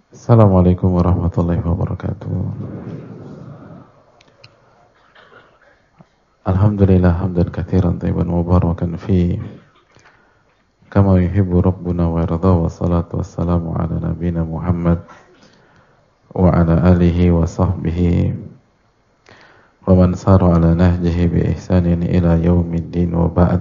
Assalamualaikum warahmatullahi wabarakatuh. Alhamdulillah hamdan katsiran tayyiban mubarakan fi kama yuhibbu rabbuna wa yarda, wa salatu wassalamu ala nabiyyina Muhammad wa ala alihi wa sahbihi wa man sara ala nahjihi bi ihsanin ila yaumiddin, wa ba'd.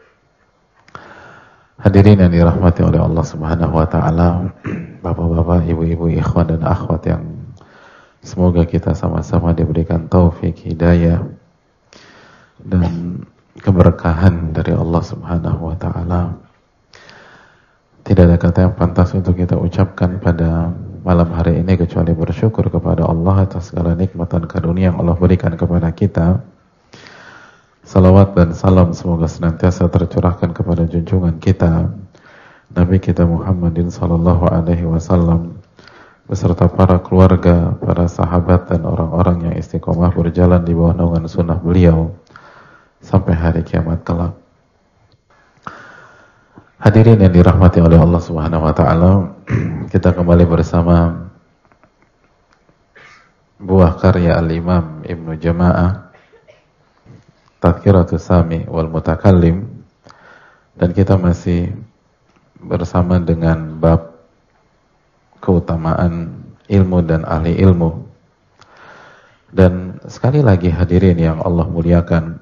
Hadirin yang dirahmati oleh Allah Subhanahu wa taala, bapak-bapak, ibu-ibu, ikhwan dan akhwat yang semoga kita sama-sama diberikan taufik, hidayah dan keberkahan dari Allah Subhanahu wa taala. Tidak ada kata yang pantas untuk kita ucapkan pada malam hari ini kecuali bersyukur kepada Allah atas segala nikmat dan karunia yang Allah berikan kepada kita. Salawat dan salam semoga senantiasa tercurahkan kepada junjungan kita Nabi kita Muhammadin sallallahu alaihi wasallam beserta para keluarga, para sahabat dan orang-orang yang istiqomah berjalan di bawah naungan sunnah beliau sampai hari kiamat kelak. Hadirin yang dirahmati oleh Allah Subhanahu wa taala, kita kembali bersama buah karya Al-Imam Ibnu Jama'ah, Tadhkiratus Sami wal Mutakallim, dan kita masih bersama dengan bab keutamaan ilmu dan ahli ilmu. Dan sekali lagi hadirin yang Allah muliakan,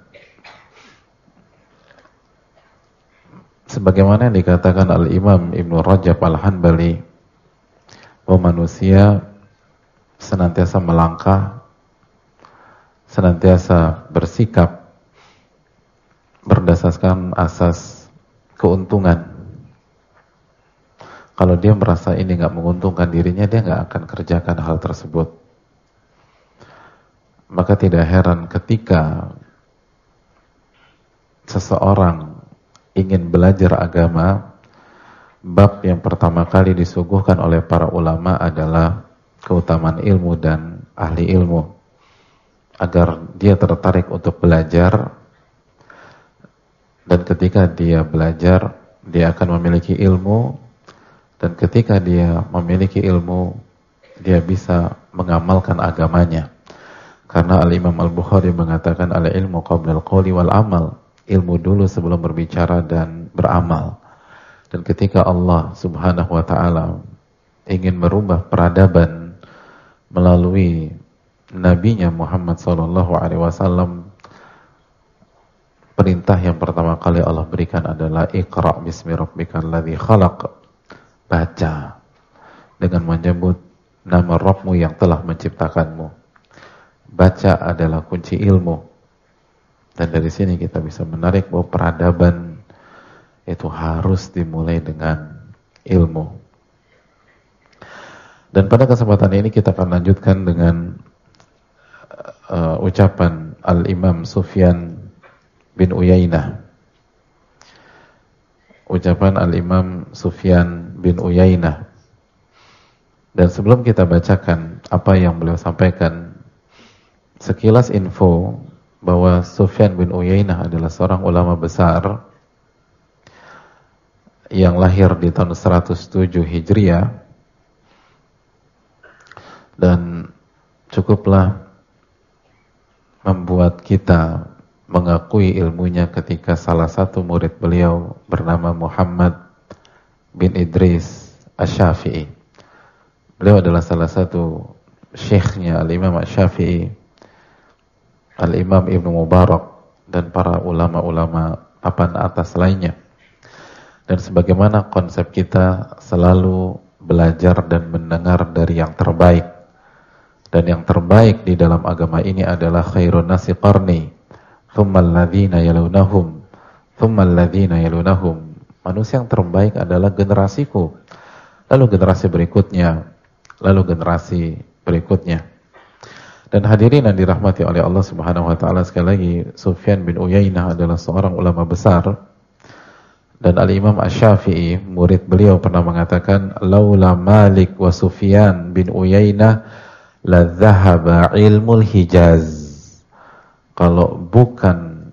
sebagaimana yang dikatakan Al-Imam Ibnu Rajab Al-Hanbali, bahwa manusia senantiasa melangkah, senantiasa bersikap berdasarkan asas keuntungan. Kalau dia merasa ini nggak menguntungkan dirinya, dia nggak akan kerjakan hal tersebut. Maka tidak heran ketika seseorang ingin belajar agama, bab yang pertama kali disuguhkan oleh para ulama adalah keutamaan ilmu dan ahli ilmu, agar dia tertarik untuk belajar. Dan ketika dia belajar, dia akan memiliki ilmu. Dan ketika dia memiliki ilmu, dia bisa mengamalkan agamanya. Karena Al-Imam Al-Bukhari mengatakan, al-ilmu qabla al-qawli wal amal. Ilmu dulu sebelum berbicara dan beramal. Dan ketika Allah Subhanahu wa ta'ala ingin merubah peradaban melalui nabinya Muhammad SAW, perintah yang pertama kali Allah berikan adalah Iqra' bismi rabbikal ladzi khalaq. Baca dengan menyebut nama Rabbmu yang telah menciptakanmu. Baca adalah kunci ilmu. Dan dari sini kita bisa menarik bahwa peradaban itu harus dimulai dengan ilmu. Dan pada kesempatan ini kita akan lanjutkan dengan ucapan Al-Imam Sufyan bin Uyainah. Ucapan Al-Imam Sufyan bin Uyainah. Dan sebelum kita bacakan apa yang beliau sampaikan, sekilas info bahwa Sufyan bin Uyainah adalah seorang ulama besar yang lahir di tahun 107 Hijriah, dan cukuplah membuat kita mengakui ilmunya ketika salah satu murid beliau bernama Muhammad bin Idris Asy-Syafi'i. Beliau adalah salah satu syekhnya Al-Imam Asy-Syafi'i, Al-Imam Ibnu Mubarak, dan para ulama-ulama papan atas lainnya. Dan sebagaimana konsep kita selalu belajar dan mendengar dari yang terbaik. Dan yang terbaik di dalam agama ini adalah khairun nasi qarni, thummal ladzina yalunahum, thummal ladzina yalunahum. Manusia yang terbaik adalah generasiku, lalu generasi berikutnya, lalu generasi berikutnya. Dan hadirin yang dirahmati oleh Allah Subhanahu wa taala, sekali lagi Sufyan bin Uyainah adalah seorang ulama besar. Dan Al-Imam Asy-Syafi'i, murid beliau, pernah mengatakan, laula Malik wa Sufyan bin Uyainah la dhahaba ilmul Hijaz. Kalau bukan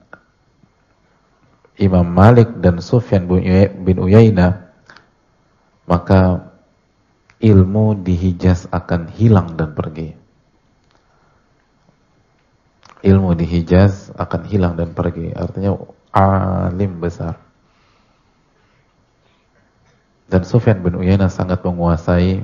Imam Malik dan Sufyan bin Uyainah, maka ilmu di Hijaz akan hilang dan pergi. Ilmu di Hijaz akan hilang dan pergi. Artinya alim besar. Dan Sufyan bin Uyainah sangat menguasai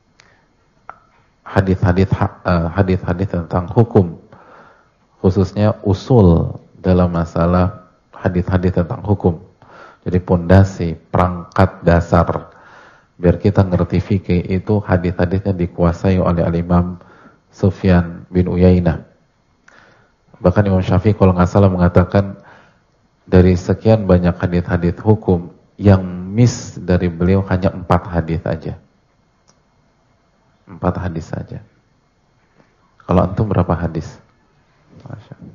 hadis-hadis tentang hukum, khususnya usul dalam masalah hadis-hadis tentang hukum. Jadi pondasi, perangkat dasar biar kita ngerti fikih itu hadis-hadisnya dikuasai oleh Al-Imam Sufyan bin Uyainah. Bahkan Imam Syafi'i kalau nggak salah mengatakan dari sekian banyak hadis-hadis hukum yang miss dari beliau hanya 4 hadis aja. 4 hadis saja. Kalau antum berapa hadis? Masya Allah.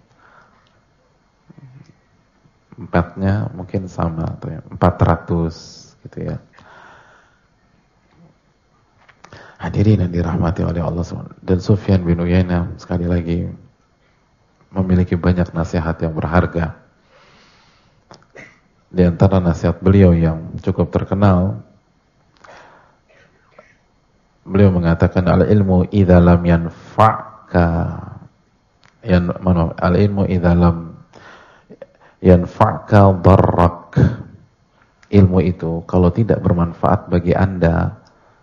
4-nya mungkin sama atau ya, 400 gitu ya. Hadirin yang dirahmati oleh Allah SWT. Dan Sufyan bin Uyainah sekali lagi memiliki banyak nasihat yang berharga. Di antara nasihat beliau yang cukup terkenal, beliau mengatakan al-ilmu idza lam yanfa'ka al-ilmu idza lam yanfa'ka darrak. Ilmu itu kalau tidak bermanfaat bagi Anda,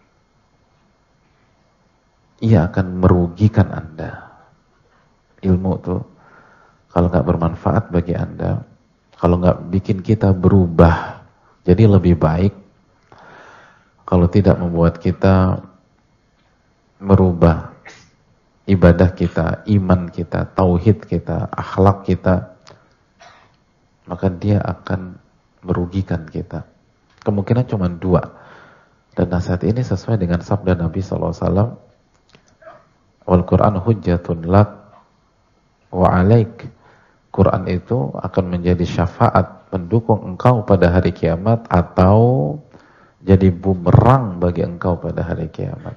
ia akan merugikan Anda. Ilmu itu kalau nggak bermanfaat bagi Anda, kalau nggak bikin kita berubah jadi lebih baik, kalau tidak membuat kita merubah ibadah kita, iman kita, tauhid kita, akhlak kita, maka dia akan merugikan kita. Kemungkinan cuma 2. Dan nasihat ini sesuai dengan sabda Nabi SAW, wal Quran hujjatun lak wa alaik. Quran itu akan menjadi syafaat pendukung engkau pada hari kiamat atau jadi bumerang bagi engkau pada hari kiamat.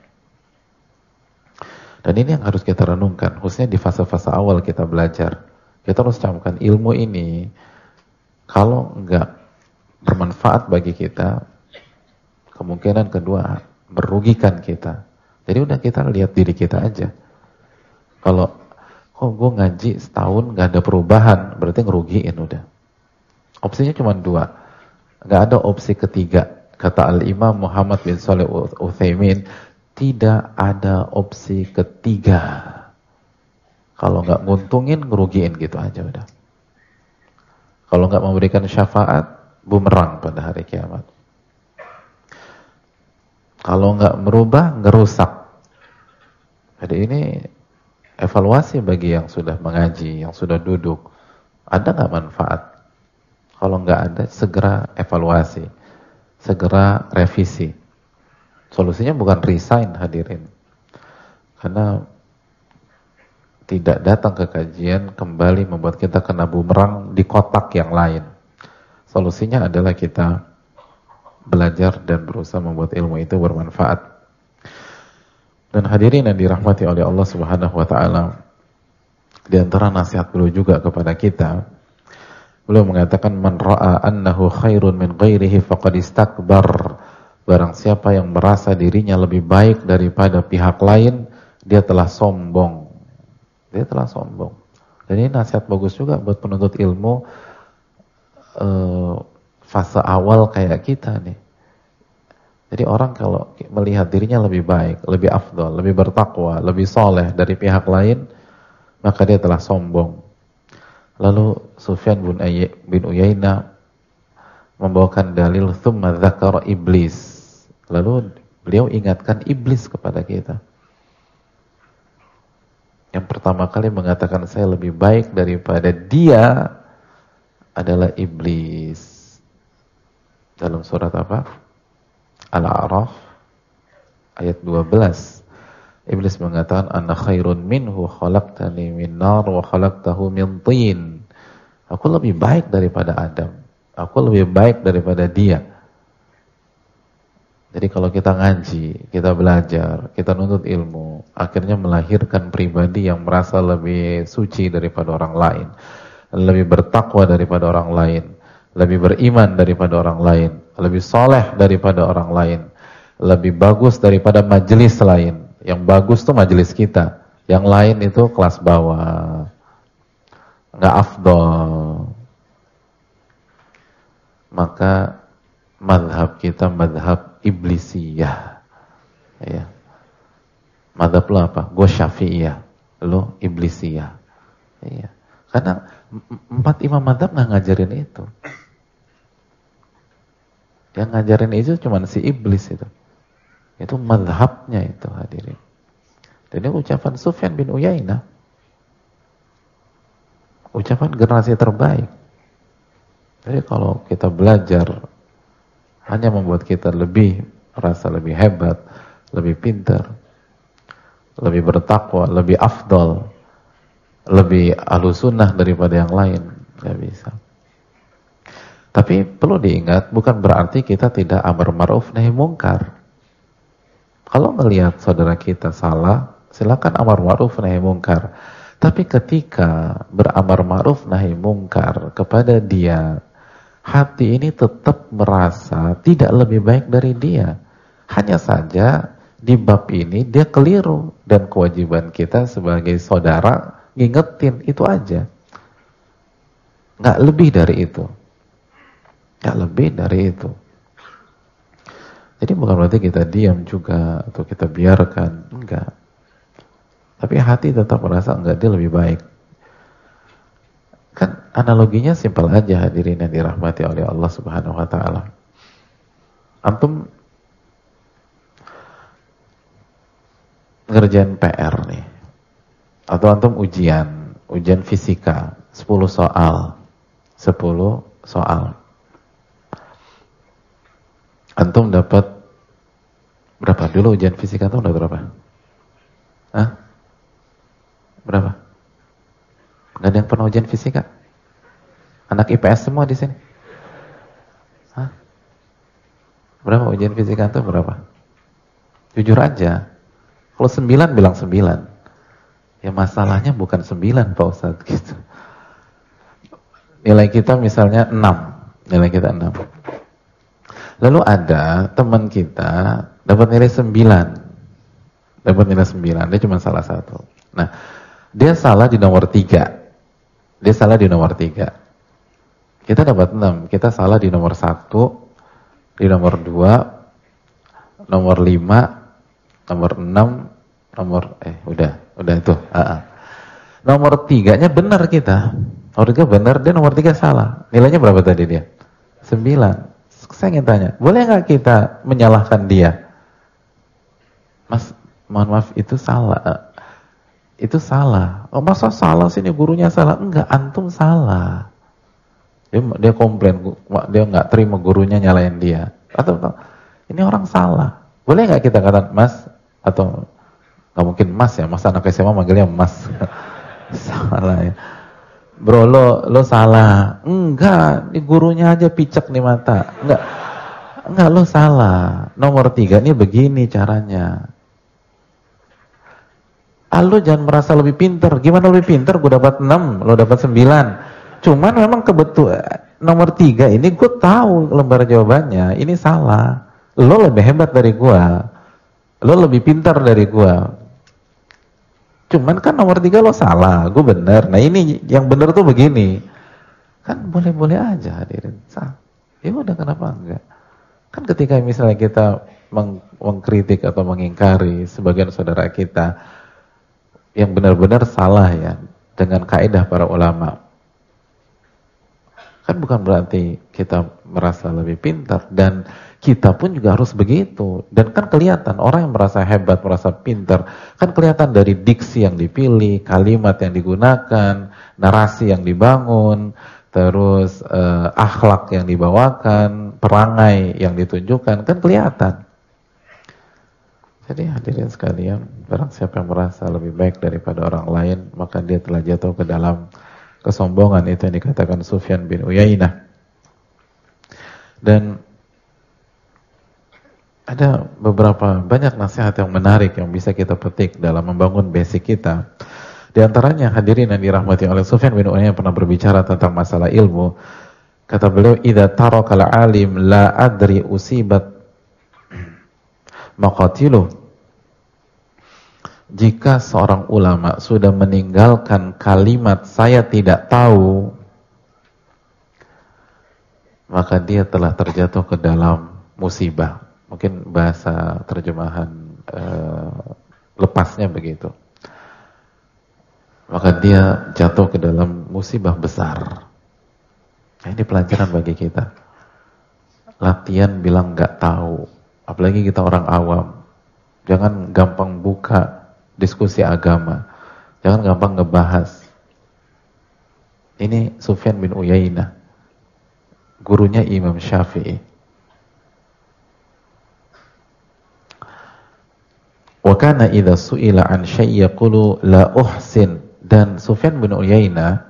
Dan ini yang harus kita renungkan, khususnya di fase-fase awal kita belajar. Kita harus camkan ilmu ini kalau enggak bermanfaat bagi kita, kemungkinan kedua merugikan kita. Jadi udah kita lihat diri kita aja. Kalau kok gue ngaji setahun gak ada perubahan, berarti ngerugiin udah. Opsinya cuma 2. Gak ada opsi ketiga. Kata Al-Imam Muhammad bin Shalih Utsaimin, tidak ada opsi ketiga. Kalau gak nguntungin, ngerugiin gitu aja udah. Kalau gak memberikan syafaat, bumerang pada hari kiamat. Kalau gak merubah, ngerusak. Jadi ini evaluasi bagi yang sudah mengaji, yang sudah duduk. Ada nggak manfaat? Kalau nggak ada, segera evaluasi, segera revisi. Solusinya bukan resign, hadirin. Karena tidak datang ke kajian kembali membuat kita kena bumerang di kotak yang lain. Solusinya adalah kita belajar dan berusaha membuat ilmu itu bermanfaat. Dan hadirin yang dirahmati oleh Allah Subhanahu wa taala, di antara nasihat beliau juga kepada kita, beliau mengatakan man ra'a annahu khairun min ghairihi faqad istakbar. Barang siapa yang merasa dirinya lebih baik daripada pihak lain, dia telah sombong. Dia telah sombong. Dan ini nasihat bagus juga buat penuntut ilmu fase awal kayak kita nih. Jadi orang kalau melihat dirinya lebih baik, lebih afdal, lebih bertakwa, lebih soleh dari pihak lain, maka dia telah sombong. Lalu Sufyan bin Uyainah membawakan dalil thumma dzakara iblis. Lalu beliau ingatkan iblis kepada kita. Yang pertama kali mengatakan saya lebih baik daripada dia adalah iblis. Dalam surat apa? Al-A'raf ayat 12. Iblis mengatakan ana khairun minhu khalaqtani min nar wa khalaqtahu min tin. Aku lebih baik daripada Adam. Aku lebih baik daripada dia. Jadi kalau kita ngaji, kita belajar, kita nuntut ilmu, akhirnya melahirkan pribadi yang merasa lebih suci daripada orang lain, lebih bertakwa daripada orang lain, lebih beriman daripada orang lain, lebih soleh daripada orang lain. lebih bagus daripada majelis lain. Yang bagus tuh majelis kita, yang lain itu kelas bawah, nggak afdol. Maka madhab kita madhab iblisiyah, ya. Madhab lo apa? Gue syafi'iyah, lo iblisiyah, ya. Karena 4 imam madhab nggak ngajarin itu. Yang ngajarin itu cuma si iblis itu. Itu madhabnya itu, hadirin. Dan ini ucapan Sufyan bin Uyainah, ucapan generasi terbaik. Jadi kalau kita belajar hanya membuat kita lebih merasa lebih hebat, lebih pintar, lebih bertakwa, lebih afdal, lebih ahlussunnah daripada yang lain, nggak bisa. Tapi perlu diingat, bukan berarti kita tidak amar ma'ruf nahi mungkar. Kalau melihat saudara kita salah, silakan amar ma'ruf nahi mungkar. Tapi ketika beramar ma'ruf nahi mungkar kepada dia, hati ini tetap merasa tidak lebih baik dari dia. Hanya saja di bab ini dia keliru, dan kewajiban kita sebagai saudara ngingetin, itu aja. Nggak lebih dari itu. Nggak lebih dari itu. Jadi bukan berarti kita diam juga atau kita biarkan, enggak. Tapi hati tetap merasa enggak, dia lebih baik. Kan analoginya simpel aja, hadirin yang dirahmati oleh Allah Subhanahu wa taala. Antum ngerjain PR nih. Atau antum ujian fisika, 10 soal. 10 soal. Antum dapat berapa? Dulu ujian fisika antum dapat berapa? Hah? Berapa? Gak ada yang pernah ujian fisika? Anak IPS semua di sini? Hah? Berapa ujian fisika antum berapa? Jujur aja. Kalau 9 bilang 9. Ya masalahnya bukan 9 Pak Ustadz gitu. Nilai kita misalnya 6. Nilai kita 6. Lalu ada teman kita dapat nilai 9. Dapat nilai 9, dia cuma salah satu. Nah, dia salah di nomor 3. Dia salah di nomor 3. Kita dapat 6, kita salah di nomor 1, di nomor 2, nomor 5, nomor 6, nomor udah itu. Nomor 3-nya benar kita. Nomor 3 benar, dia nomor 3 salah. Nilainya berapa tadi dia? 9. Saya ingin tanya, boleh nggak kita menyalahkan dia? Mas, mohon maaf, itu salah. Itu salah. Oh, masa salah sini gurunya salah? Enggak, antum salah. Dia komplain, dia nggak terima gurunya nyalain dia. Atau ini orang salah. Boleh nggak kita katakan mas? Atau nggak mungkin mas ya? Masa anak SMA manggilnya mas? Salah ya. Bro, lo salah. Enggak, ini gurunya aja picek nih mata. Enggak, lo salah. Nomor 3 ini begini caranya. Lo jangan merasa lebih pinter. Gimana lebih pinter? Gue dapat 6, lo dapat 9. Cuman memang kebetulan nomor 3 ini gue tahu lembar jawabannya. Ini salah. Lo lebih hebat dari gue. Lo lebih pintar dari gue. Cuman kan nomor 3 lo salah, gue bener. Nah ini yang bener tuh begini. Kan boleh-boleh aja hadirin. Ya udah, kenapa enggak? Kan ketika misalnya kita mengkritik atau mengingkari sebagian saudara kita yang benar-benar salah ya, dengan kaidah para ulama, kan bukan berarti kita merasa lebih pintar, dan kita pun juga harus begitu. Dan kan kelihatan orang yang merasa hebat, merasa pintar, kan kelihatan dari diksi yang dipilih, kalimat yang digunakan, narasi yang dibangun, terus akhlak yang dibawakan, perangai yang ditunjukkan, kan kelihatan. Jadi hadirin sekalian, barang siapa yang merasa lebih baik daripada orang lain, maka dia telah jatuh ke dalam kesombongan, itu yang dikatakan Sufyan bin Uyainah. Dan ada banyak nasihat yang menarik yang bisa kita petik dalam membangun basic kita. Di antaranya hadirin yang dirahmati oleh Sufyan bin Uyainah pernah berbicara tentang masalah ilmu. Kata beliau, "Idza tarakal alim la adri usibat Maqatiluh, jika seorang ulama sudah meninggalkan kalimat saya tidak tahu, maka dia telah terjatuh ke dalam musibah. Mungkin bahasa terjemahan lepasnya begitu. Maka dia jatuh ke dalam musibah besar. Nah, ini pelajaran bagi kita. Latihan bilang nggak tahu, apalagi kita orang awam. Jangan gampang buka diskusi agama, jangan gampang ngebahas. Ini Sufyan bin Uyainah, gurunya Imam Syafi'i. Wa kana idza su'ila an syai' yaqulu la uhsin. Dan Sufyan bin Uyainah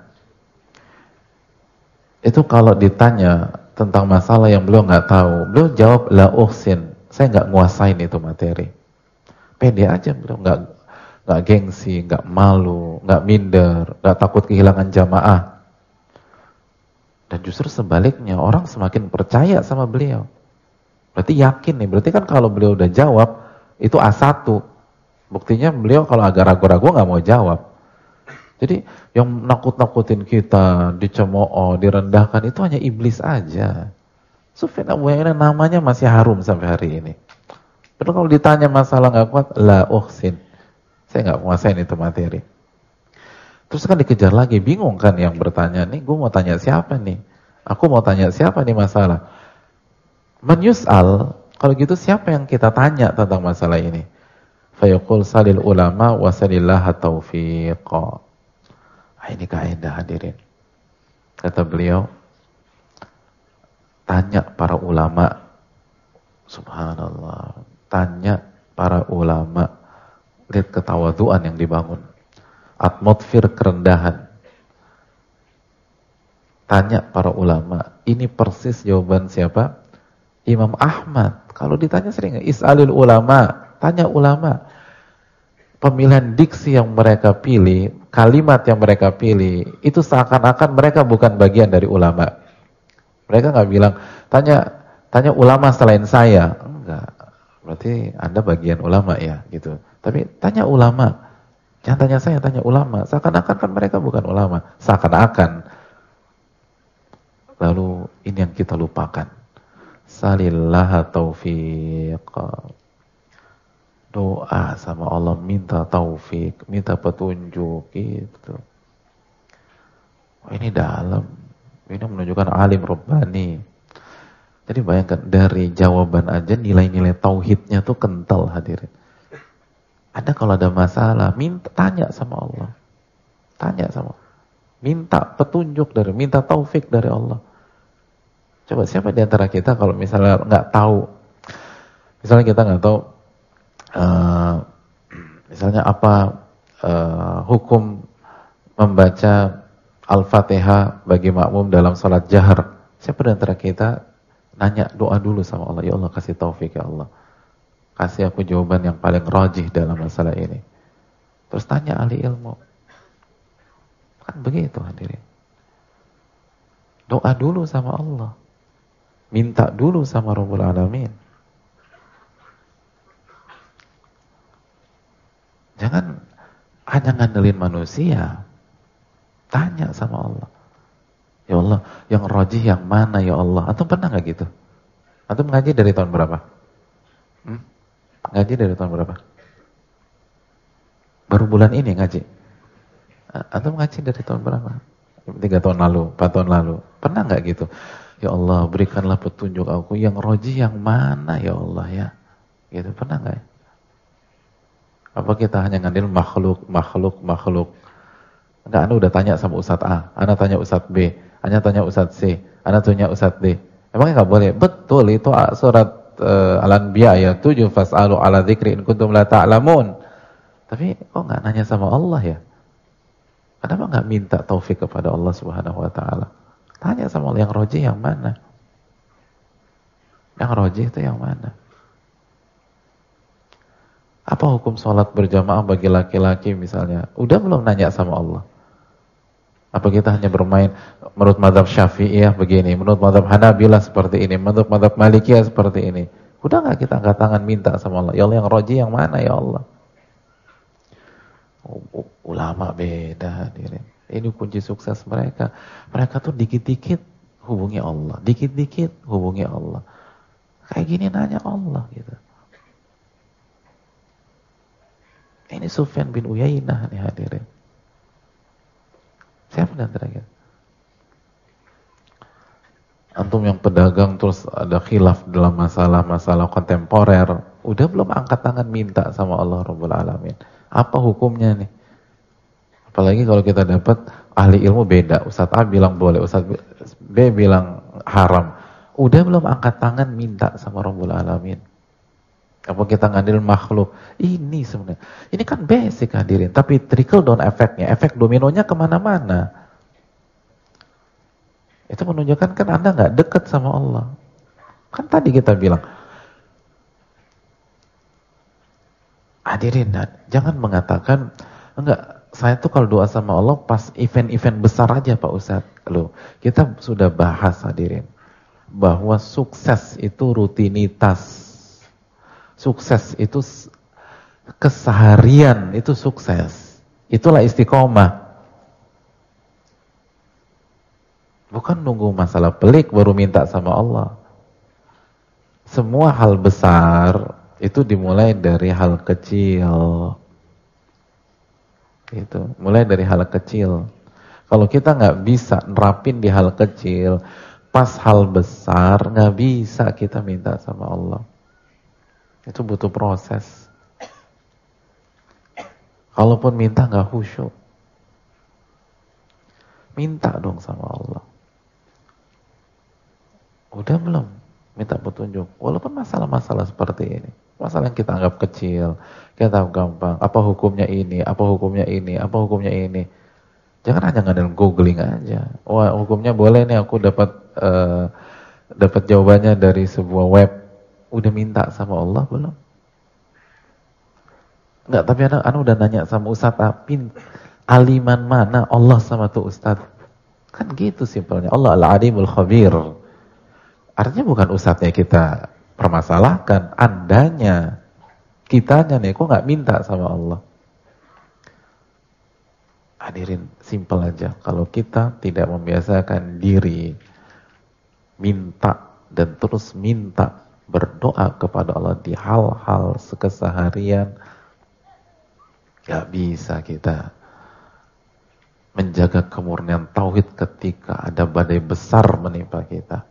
itu kalau ditanya tentang masalah yang beliau nggak tahu, beliau jawab la uhsin, saya nggak nguasain itu materi. Pede aja, beliau nggak gengsi, nggak malu, nggak minder, nggak takut kehilangan jamaah. Dan justru sebaliknya, orang semakin percaya sama beliau. Berarti yakin nih, berarti kan kalau beliau udah jawab itu A1. Buktinya beliau kalau agak ragu-ragu nggak mau jawab. Jadi yang nakut-nakutin kita, dicemooh, direndahkan itu hanya iblis aja. Sufyan Abu Uyainah namanya masih harum sampai hari ini. Padahal kalau ditanya masalah nggak kuat, la uhsin, saya nggak menguasain itu materi. Terus kan dikejar lagi, bingung kan yang bertanya nih, gue mau tanya siapa nih? Aku mau tanya siapa nih masalah? Man yus'al, kalau gitu siapa yang kita tanya tentang masalah ini? Fayaqul salil ulama wa salillaha taufiqa. Ini kaidah hadirin. Kata beliau, tanya para ulama. Subhanallah. Tanya para ulama. Lihat ketawaduan yang dibangun. Atmosfer kerendahan. Tanya para ulama. Ini persis jawaban siapa? Imam Ahmad. Kalau ditanya sering, is'alil ulama. Tanya ulama. Pemilihan diksi yang mereka pilih, kalimat yang mereka pilih, itu seakan-akan mereka bukan bagian dari ulama. Mereka nggak bilang, tanya ulama selain saya. Enggak. Berarti Anda bagian ulama ya, gitu. Tapi tanya ulama. Jangan tanya saya, tanya ulama. Seakan-akan kan mereka bukan ulama. Seakan-akan. Lalu ini yang kita lupakan. Salillaha taufiq. Doa sama Allah, minta taufik, minta petunjuk gitu. Ini dalam. Ini menunjukkan alim Rabbani. Jadi bayangkan dari jawaban aja nilai-nilai tauhidnya tuh kental hadirin. Ada kalau ada masalah, tanya sama Allah. Tanya sama Allah. Minta petunjuk minta taufik dari Allah. Coba siapa di antara kita kalau misalnya nggak tahu, misalnya kita nggak tahu, misalnya apa hukum membaca Al-Fatihah bagi makmum dalam salat jahar. Siapa di antara kita nanya doa dulu sama Allah, ya Allah kasih taufik ya Allah. Kasih aku jawaban yang paling rajih dalam masalah ini. Terus tanya ahli ilmu. Kan begitu hadirin. Doa dulu sama Allah. Minta dulu sama Rabbul Alamin. Jangan hanya ngandelin manusia. Tanya sama Allah. Ya Allah, yang rajih yang mana ya Allah? Antum pernah gak gitu? Antum ngaji dari tahun berapa? Ngaji dari tahun berapa? Baru bulan ini ngaji. Antum ngaji dari tahun berapa? 3 tahun lalu, 4 tahun lalu. Pernah gak gitu? Ya Allah, berikanlah petunjuk aku yang rajih yang mana ya Allah ya. Gitu, pernah gak ya? Apa kita hanya ngandelin makhluk. Enggak, Anda udah tanya sama Ustadz A, Anda tanya Ustadz B, Anda tanya Ustadz C, Anda tanya Ustadz D. Emangnya nggak boleh? Betul, itu surat Al-Anbiya ayat 7, fas'alu ala dzikri in kuntum la ta'lamun. Tapi kok nggak nanya sama Allah ya? Kenapa nggak minta taufik kepada Allah Subhanahu wa taala? Tanya sama Allah, yang rajih yang mana? Yang rajih itu yang mana? Apa hukum sholat berjamaah bagi laki-laki misalnya? Udah belum nanya sama Allah? Apa kita hanya bermain menurut mazhab Syafi'iyah begini, menurut mazhab Hanabilah seperti ini, menurut mazhab Malikiyah seperti ini? Udah nggak kita angkat tangan minta sama Allah, ya Allah yang roji yang mana ya Allah? Ulama beda hadirin. Ini kunci sukses mereka. Mereka tuh dikit-dikit hubungi Allah, dikit-dikit hubungi Allah. Kayak gini nanya Allah gitu. Ini Sufyan bin Uyainah nih hadirin. Siapa dan terakhir? Antum yang pedagang terus ada khilaf dalam masalah-masalah kontemporer, udah belum angkat tangan minta sama Allah Rabbul Alamin? Apa hukumnya nih? Apalagi kalau kita dapat ahli ilmu beda, Ustadz A bilang boleh, Ustadz B bilang haram. Udah belum angkat tangan minta sama Rabbul Alamin? Apa kita ngadil makhluk? Ini sebenarnya, ini kan basic hadirin, tapi trickle down efeknya, efek dominonya kemana-mana. Itu menunjukkan kan Anda nggak dekat sama Allah. Kan tadi kita bilang, hadirin, jangan mengatakan, enggak, saya tuh kalau doa sama Allah pas event-event besar aja Pak Ustadz. Loh, kita sudah bahas hadirin, bahwa sukses itu rutinitas. Sukses itu keseharian, itu sukses. Itulah istiqomah. Bukan nunggu masalah pelik baru minta sama Allah. Semua hal besar itu dimulai dari hal kecil. Gitu. Mulai dari hal kecil. Kalau kita nggak bisa nerapin di hal kecil, pas hal besar nggak bisa kita minta sama Allah. Itu butuh proses. Kalaupun minta nggak khusyuk, minta dong sama Allah. Udah belum minta petunjuk? Walaupun masalah-masalah seperti ini, masalah yang kita anggap kecil, kita anggap gampang, apa hukumnya ini, apa hukumnya ini, apa hukumnya ini. Jangan hanya ngadain googling aja. Wah, hukumnya boleh nih, aku dapat jawabannya dari sebuah web. Udah minta sama Allah belum? Enggak, tapi anak udah nanya sama Ustadz Apin, aliman mana Allah sama tuh Ustadz? Kan gitu simpelnya. Allah al-alimul khabir. Artinya bukan ustadznya kita permasalahkan, andanya, kitanya nih, kok nggak minta sama Allah? Hadirin, simpel aja. Kalau kita tidak membiasakan diri minta dan terus minta, berdoa kepada Allah di hal-hal keseharian, nggak bisa kita menjaga kemurnian tauhid ketika ada badai besar menimpa kita.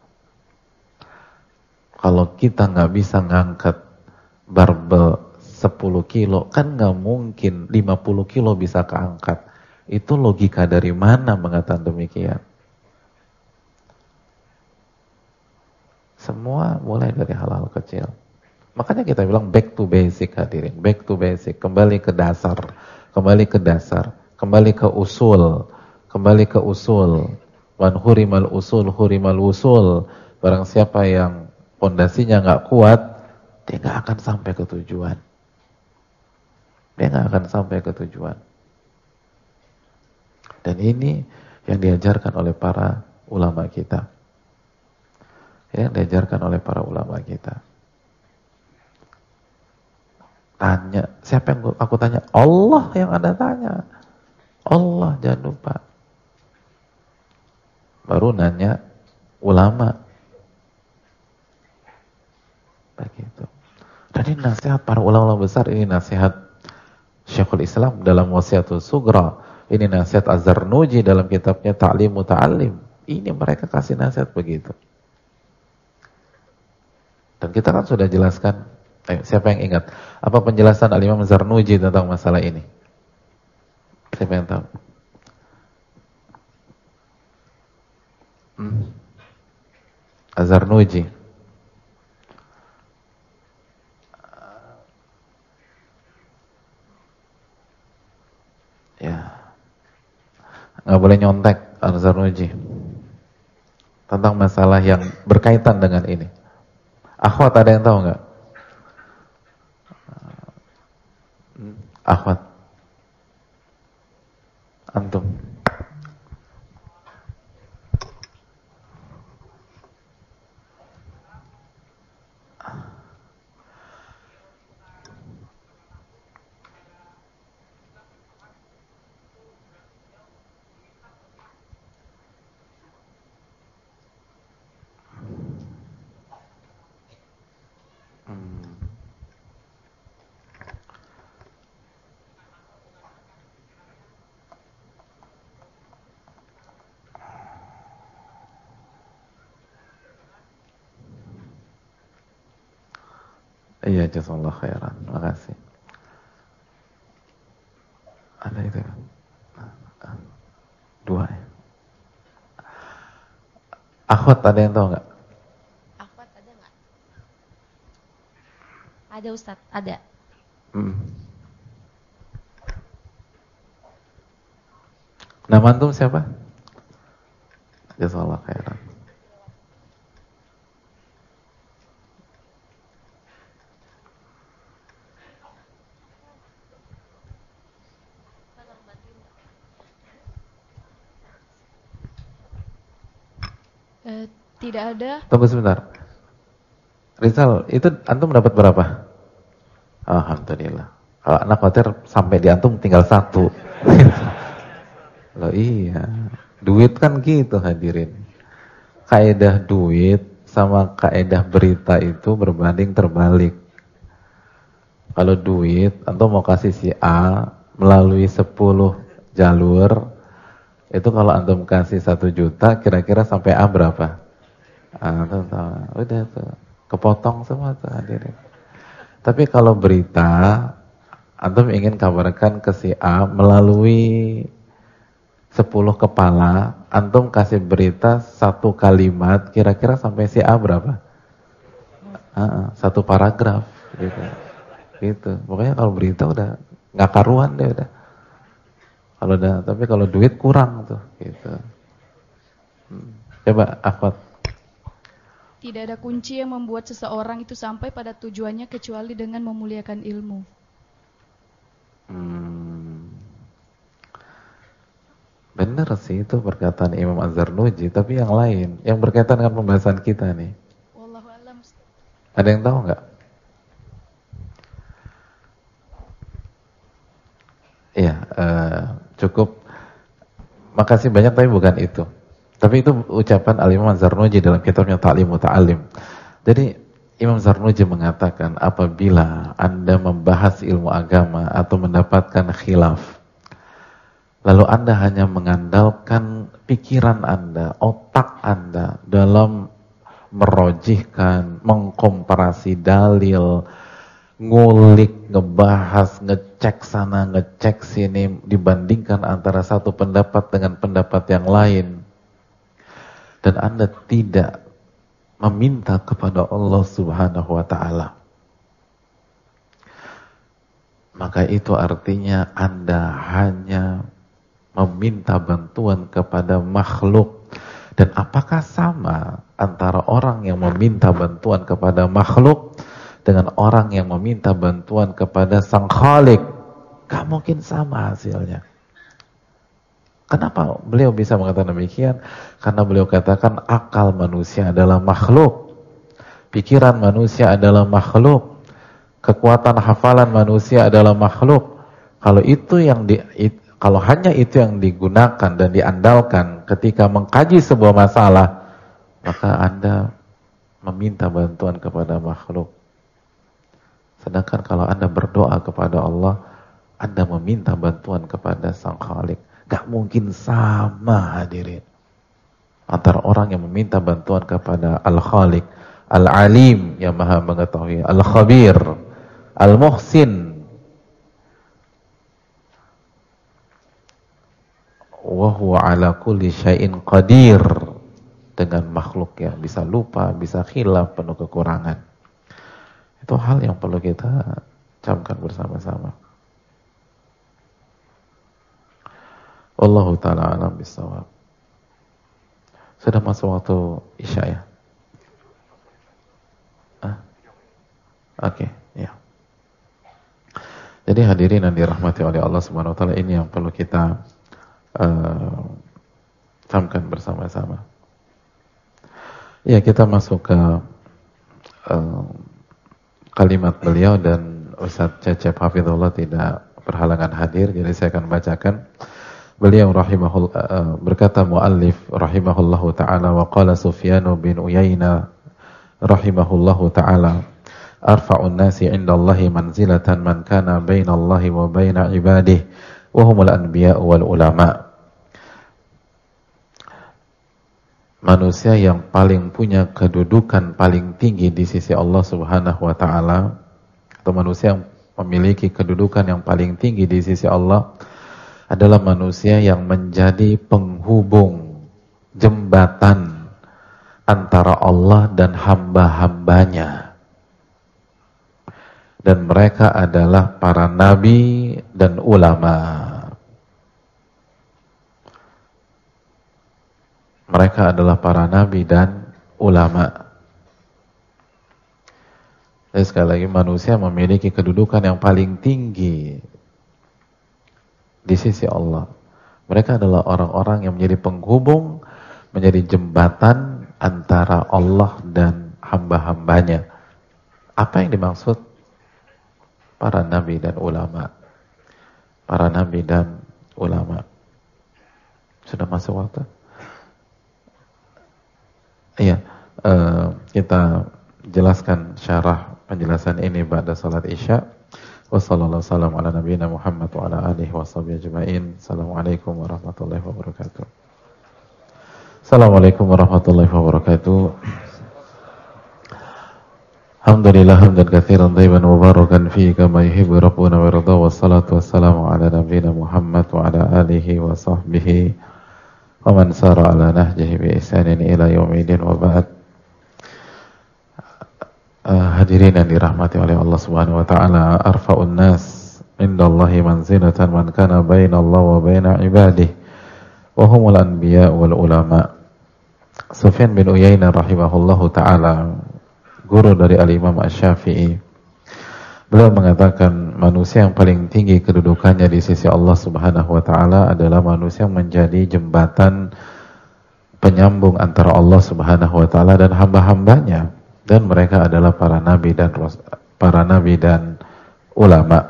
Kalau kita nggak bisa ngangkat barbel 10 kilo, kan nggak mungkin 50 kilo bisa keangkat. Itu logika dari mana mengatakan demikian? Semua mulai dari hal-hal kecil. Makanya kita bilang back to basic hadirin, back to basic, kembali ke dasar, kembali ke dasar, kembali ke usul, kembali ke usul. Wan hurimal usul, hurimal usul. Barang siapa yang fondasinya nggak kuat, dia nggak akan sampai ke tujuan. Dia nggak akan sampai ke tujuan. Dan ini yang diajarkan oleh para ulama kita. Ini yang diajarkan oleh para ulama kita. Tanya, siapa yang aku tanya? Allah yang Anda tanya. Allah, jangan lupa. Baru nanya ulama. Begitu. Dan ini nasihat para ulama besar, ini nasihat Syekhul Islam dalam Wasiatul Sugra, ini nasihat Az-Zarnuji dalam kitabnya Ta'lim Muta'allim. Ini mereka kasih nasihat begitu. Dan kita kan sudah jelaskan, siapa yang ingat apa penjelasan Al-Imam Az-Zarnuji tentang masalah ini? Siapa yang tahu? Az-Zarnuji. Ya, nggak boleh nyontek Az-Zarnuji tentang masalah yang berkaitan dengan ini. Akhwat ada yang tahu nggak? Akhwat, antum. iya, jazakallahu khairan. Makasih. Ada itu kan? Dua ya. Akhwat ada yang tahu nggak? Akhwat ada nggak? Ada Ustadz, ada. Nama antum siapa? Jazakallahu khairan. Tidak ada. Tunggu sebentar. Rizal, itu antum dapat berapa? Alhamdulillah. Kalau anak khawatir sampai di antum tinggal satu. Loh iya. Duit kan gitu hadirin. Kaedah duit sama kaedah berita itu berbanding terbalik. Kalau duit, antum mau kasih si A melalui 10 jalur, itu kalau antum kasih 1 juta, kira-kira sampai A berapa? Udah tuh, kepotong semua tuh hadirin. Tapi kalau berita, antum ingin kabarkan ke si A melalui 10 kepala, antum kasih berita 1 kalimat, kira-kira sampai si A berapa? 1 paragraf, gitu. Gitu. Pokoknya kalau berita udah nggak karuan deh udah. Tapi kalau duit kurang tuh, gitu. Coba akhwat. Tidak ada kunci yang membuat seseorang itu sampai pada tujuannya kecuali dengan memuliakan ilmu. Benar sih itu perkataan Imam Az-Zarnuji, tapi yang lain, yang berkaitan dengan pembahasan kita nih. Wallahu a'lam. Ada yang tahu nggak? Iya, cukup. Makasih banyak, tapi bukan itu. Tapi itu ucapan Al-Imam Az-Zarnuji dalam kitabnya Ta'lim Muta'alim. Jadi Imam Zarnuji mengatakan apabila Anda membahas ilmu agama atau mendapatkan khilaf, lalu Anda hanya mengandalkan pikiran Anda, otak Anda dalam merojihkan, mengkomparasi dalil, ngulik, ngebahas, ngecek sana, ngecek sini, dibandingkan antara satu pendapat dengan pendapat yang lain, dan Anda tidak meminta kepada Allah Subhanahu wa ta'ala, maka itu artinya Anda hanya meminta bantuan kepada makhluk. Dan apakah sama antara orang yang meminta bantuan kepada makhluk dengan orang yang meminta bantuan kepada Sang Khalik? Gak mungkin sama hasilnya. Kenapa beliau bisa mengatakan demikian? Karena beliau katakan akal manusia adalah makhluk, pikiran manusia adalah makhluk, kekuatan hafalan manusia adalah makhluk. Kalau hanya itu yang digunakan dan diandalkan ketika mengkaji sebuah masalah, maka Anda meminta bantuan kepada makhluk. Sedangkan kalau Anda berdoa kepada Allah, Anda meminta bantuan kepada Sang Khalik. Gak mungkin sama hadirin antara orang yang meminta bantuan kepada Al-Khalik, Al-Alim yang maha mengetahui, Al-Khabir, Al-Muhsin, wa huwa ala kulli syai'in qadir, dengan makhluk yang bisa lupa, bisa khilaf, penuh kekurangan. Itu hal yang perlu kita camkan bersama-sama. Wallahu ta'ala alam bisawab. Sudah masuk waktu Isya ya? Oke, ya. Jadi hadirin yang dirahmati oleh Allah Subhanahu wa taala, ini yang perlu kita camkan bersama-sama. Ya, kita masuk ke kalimat beliau, dan Ustaz Cecep Hafizullah tidak berhalangan hadir, jadi saya akan bacakan. Beliau berkata muallif rahimahullahu taala, wa qala Sufyan bin Uyainah rahimahullahu taala, arfa'un nasi 'indallahi manzilatan man kana bainallahi wa baina ibadihi wa humul anbiya wal ulama. Manusia yang paling punya kedudukan paling tinggi di sisi Allah Subhanahu wa taala atau manusia yang memiliki kedudukan yang paling tinggi di sisi Allah adalah manusia yang menjadi penghubung, jembatan antara Allah dan hamba-hambanya. Dan mereka adalah para nabi dan ulama. Mereka adalah para nabi dan ulama. Jadi sekali lagi, manusia memiliki kedudukan yang paling tinggi di sisi Allah. Mereka adalah orang-orang yang menjadi penghubung, menjadi jembatan antara Allah dan hamba-hambanya. Apa yang dimaksud? Para nabi dan ulama. Para nabi dan ulama. Sudah masuk waktu? Iya, kita jelaskan syarah penjelasan ini pada salat Isya. Wassalamualaikum ala nabiyina Muhammad wa ala alihi washabihi ajma'in. Assalamualaikum warahmatullahi wabarakatuh. Assalamualaikum warahmatullahi wabarakatuh. Alhamdulillah hamdan katsiran thayyiban mubarakan fihi kama yuhibbu rabbuna wa yarda. Wassalatu wassalamu ala nabiyina Muhammad wa ala alihi wa sahbihi wa man sara ala nahjihi bi ihsanin ila yaumil wa ba'd. Hadirin yang dirahmati oleh Allah Subhanahu wa taala, arfa'un nas indallahi manzilatan man kana bainallahi wa baina ibadihi wa humul anbiya wal ulama. Sufyan bin Uyainah rahimahullahu taala, guru dari Al-Imam Asy-Syafi'i, beliau mengatakan manusia yang paling tinggi kedudukannya di sisi Allah Subhanahu wa taala adalah manusia yang menjadi jembatan penyambung antara Allah Subhanahu wa taala dan hamba-hambanya, dan mereka adalah para nabi dan ulama.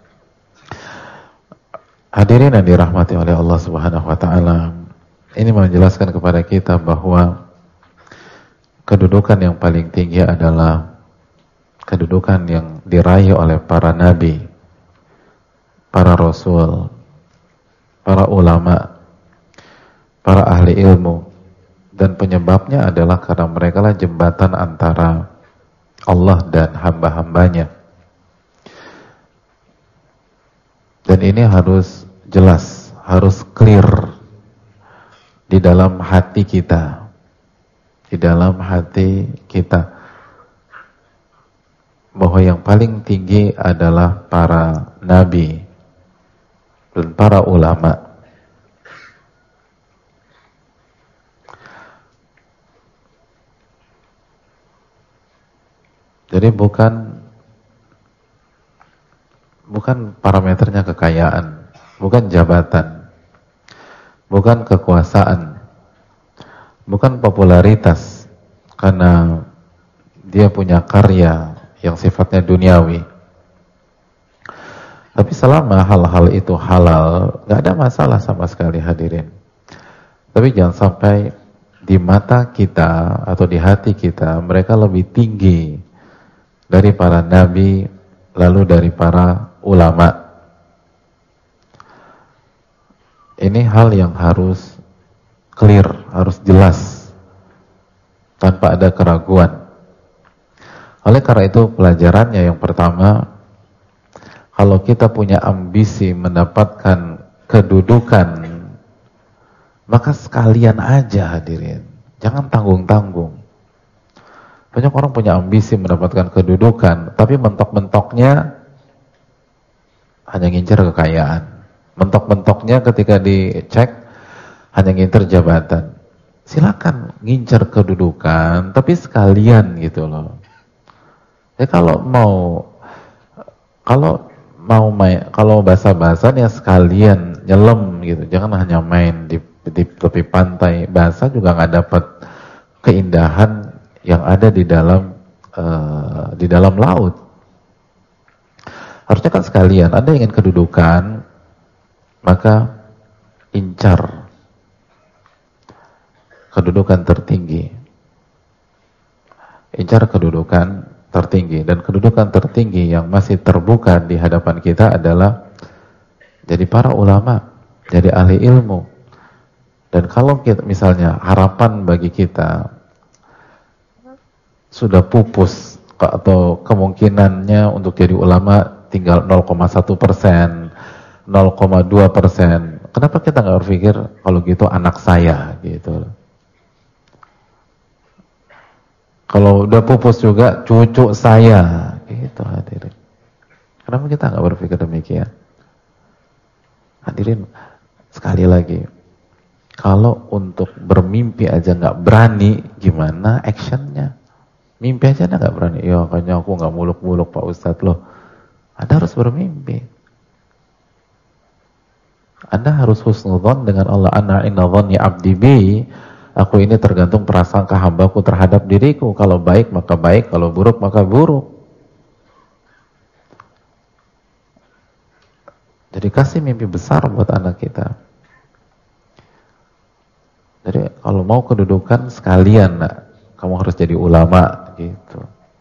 Hadirin yang dirahmati oleh Allah Subhanahu wa taala, ini menjelaskan kepada kita bahwa kedudukan yang paling tinggi adalah kedudukan yang diraih oleh para nabi, para rasul, para ulama, para ahli ilmu, dan penyebabnya adalah karena mereka lah jembatan antara Allah dan hamba-hambanya. Dan ini harus jelas, harus clear di dalam hati kita. Di dalam hati kita, bahwa yang paling tinggi adalah para nabi dan para ulama. Jadi bukan parameternya kekayaan, bukan jabatan, bukan kekuasaan, bukan popularitas karena dia punya karya yang sifatnya duniawi. Tapi selama hal-hal itu halal, gak ada masalah sama sekali, hadirin. Tapi jangan sampai di mata kita atau di hati kita mereka lebih tinggi dari para nabi, lalu dari para ulama. Ini hal yang harus clear, harus jelas, tanpa ada keraguan. Oleh karena itu pelajarannya yang pertama, kalau kita punya ambisi mendapatkan kedudukan, maka sekalian aja, hadirin. Jangan tanggung-tanggung. Banyak orang punya ambisi mendapatkan kedudukan, tapi mentok-mentoknya hanya ngincer kekayaan. Mentok-mentoknya ketika dicek hanya ngincer jabatan. Silakan ngincer kedudukan, tapi sekalian gitu loh. Ya kalau basah-basahan ya sekalian nyelam gitu. Jangan hanya main di tepi pantai. Basah juga nggak dapat keindahan yang ada di dalam laut. Harusnya kan sekalian. Anda ingin kedudukan, maka incar kedudukan tertinggi. Incar kedudukan tertinggi. Dan kedudukan tertinggi yang masih terbuka di hadapan kita adalah jadi para ulama, jadi ahli ilmu. Dan kalau kita, misalnya harapan bagi kita sudah pupus atau kemungkinannya untuk jadi ulama tinggal 0,1%, 0,2%. Kenapa kita nggak berpikir kalau gitu anak saya gitu? Kalau udah pupus juga cucu saya, gitu hadirin. Kenapa kita nggak berpikir demikian? Hadirin, sekali lagi, kalau untuk bermimpi aja nggak berani, gimana actionnya? Mimpi aja nggak berani. Ya kayaknya aku nggak muluk-muluk Pak Ustadz loh. Anda harus bermimpi. Anda harus husnudzon dengan Allah. Ana inna dhanni abdi bi. Aku ini tergantung prasangka hambaku terhadap diriku. Kalau baik maka baik, kalau buruk maka buruk. Jadi kasih mimpi besar buat anak kita. Jadi kalau mau kedudukan sekalian, kamu harus jadi ulama gitu.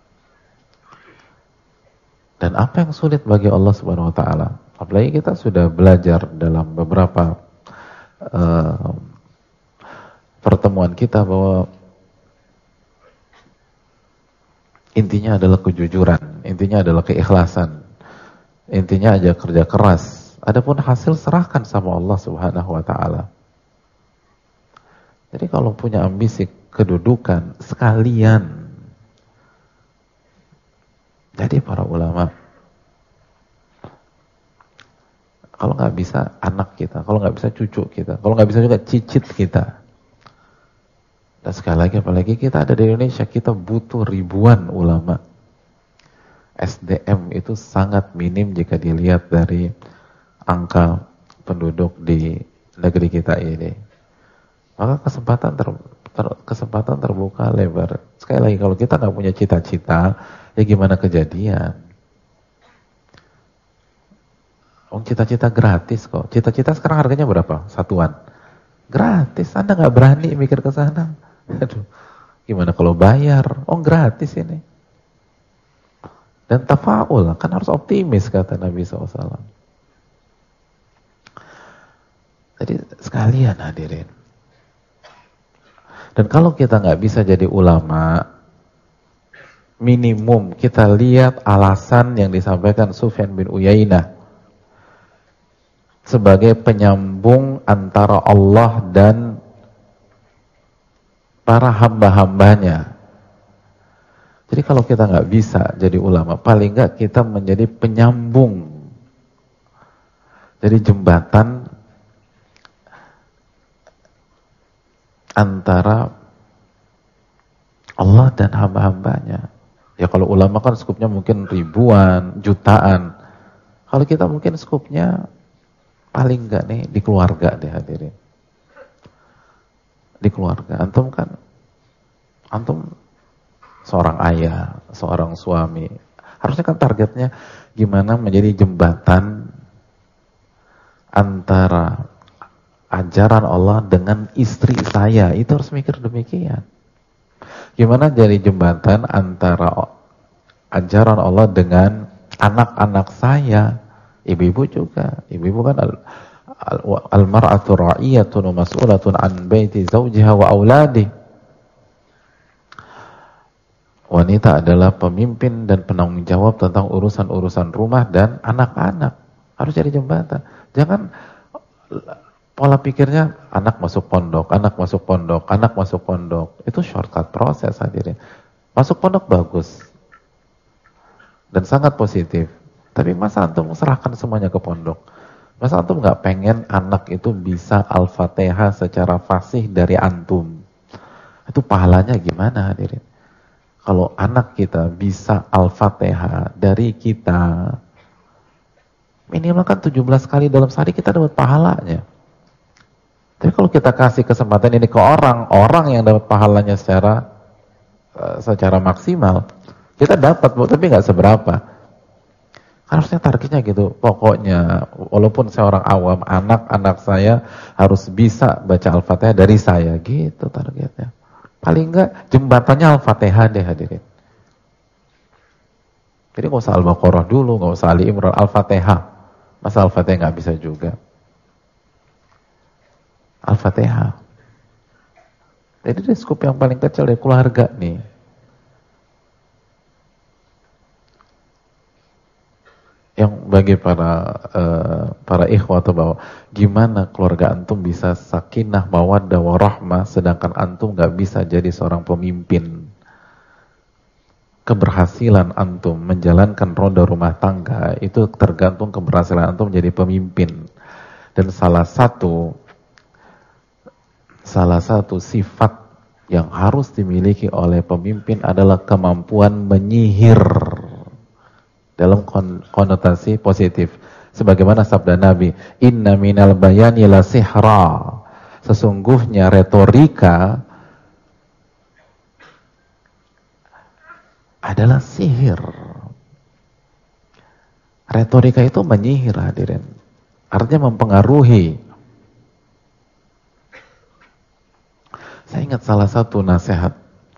Dan apa yang sulit bagi Allah Subhanahu wa taala? Apalagi kita sudah belajar dalam beberapa pertemuan kita bahwa intinya adalah kejujuran, intinya adalah keikhlasan, intinya aja kerja keras. Adapun hasil serahkan sama Allah Subhanahu wa taala. Jadi kalau punya ambisi kedudukan sekalian jadi para ulama. Kalau nggak bisa anak kita, kalau nggak bisa cucu kita, kalau nggak bisa juga cicit kita. Dan sekali lagi, apalagi kita ada di Indonesia, kita butuh ribuan ulama. SDM itu sangat minim jika dilihat dari angka penduduk di negeri kita ini. Maka kesempatan terbuka lebar. Sekali lagi, kalau kita nggak punya cita-cita, ya gimana kejadian? Cita-cita gratis kok. Cita-cita sekarang harganya berapa? Satuan. Gratis. Anda nggak berani mikir ke sana. Aduh, gimana kalau bayar? Oh gratis ini. Dan tafaul, kan harus optimis kata Nabi SAW. Jadi sekalian hadirin. Dan kalau kita nggak bisa jadi ulama, minimum kita lihat alasan yang disampaikan Sufyan bin Uyainah sebagai penyambung antara Allah dan para hamba-hambanya. Jadi kalau kita nggak bisa jadi ulama, paling nggak kita menjadi penyambung, jadi jembatan antara Allah dan hamba-hambanya. Ya kalau ulama kan skupnya mungkin ribuan, jutaan. Kalau kita mungkin skupnya paling nggak nih di keluarga deh hadirin. Di keluarga, antum seorang ayah, seorang suami, harusnya kan targetnya gimana menjadi jembatan antara ajaran Allah dengan istri saya. Itu harus mikir demikian. Gimana jadi jembatan antara ajaran Allah dengan anak-anak saya, ibu-ibu juga. Ibu-ibu kan al-mar'atu ra'iyatun wa mas'ulatun an baiti zawjiha wa auladi. Wanita adalah pemimpin dan penanggung jawab tentang urusan-urusan rumah dan anak-anak. Harus jadi jembatan. Jangan pola pikirnya anak masuk pondok, anak masuk pondok, anak masuk pondok. Itu shortcut proses hadirin. Masuk pondok bagus. Dan sangat positif. Tapi masa antum serahkan semuanya ke pondok? Masa antum nggak pengen anak itu bisa Al-Fatihah secara fasih dari antum? Itu pahalanya gimana hadirin? Kalau anak kita bisa Al-Fatihah dari kita, minimal kan 17 kali dalam sehari kita dapat pahalanya. Tapi kalau kita kasih kesempatan ini ke orang yang dapat pahalanya secara maksimal, kita dapat, tapi nggak seberapa. Harusnya targetnya gitu. Pokoknya walaupun saya orang awam, anak-anak saya harus bisa baca Al-Fatihah dari saya. Gitu targetnya. Paling enggak jembatannya Al-Fatihah deh hadirin. Jadi nggak usah Al-Baqarah dulu, nggak usah Ali Imran, Al-Fatihah. Masa Al-Fatihah nggak bisa juga? Al-Fatihah. Jadi di skup yang paling kecil dari keluarga nih. Yang bagi para ikhwah atau bahwa gimana keluarga antum bisa sakinah mawaddah warahmah sedangkan antum nggak bisa jadi seorang pemimpin. Keberhasilan antum menjalankan roda rumah tangga itu tergantung keberhasilan antum menjadi pemimpin. Dan salah satu sifat yang harus dimiliki oleh pemimpin adalah kemampuan menyihir dalam konotasi positif. Sebagaimana sabda Nabi, inna minal bayani la sihra. Sesungguhnya retorika adalah sihir. Retorika itu menyihir, hadirin. Artinya mempengaruhi. Saya ingat salah satu nasihat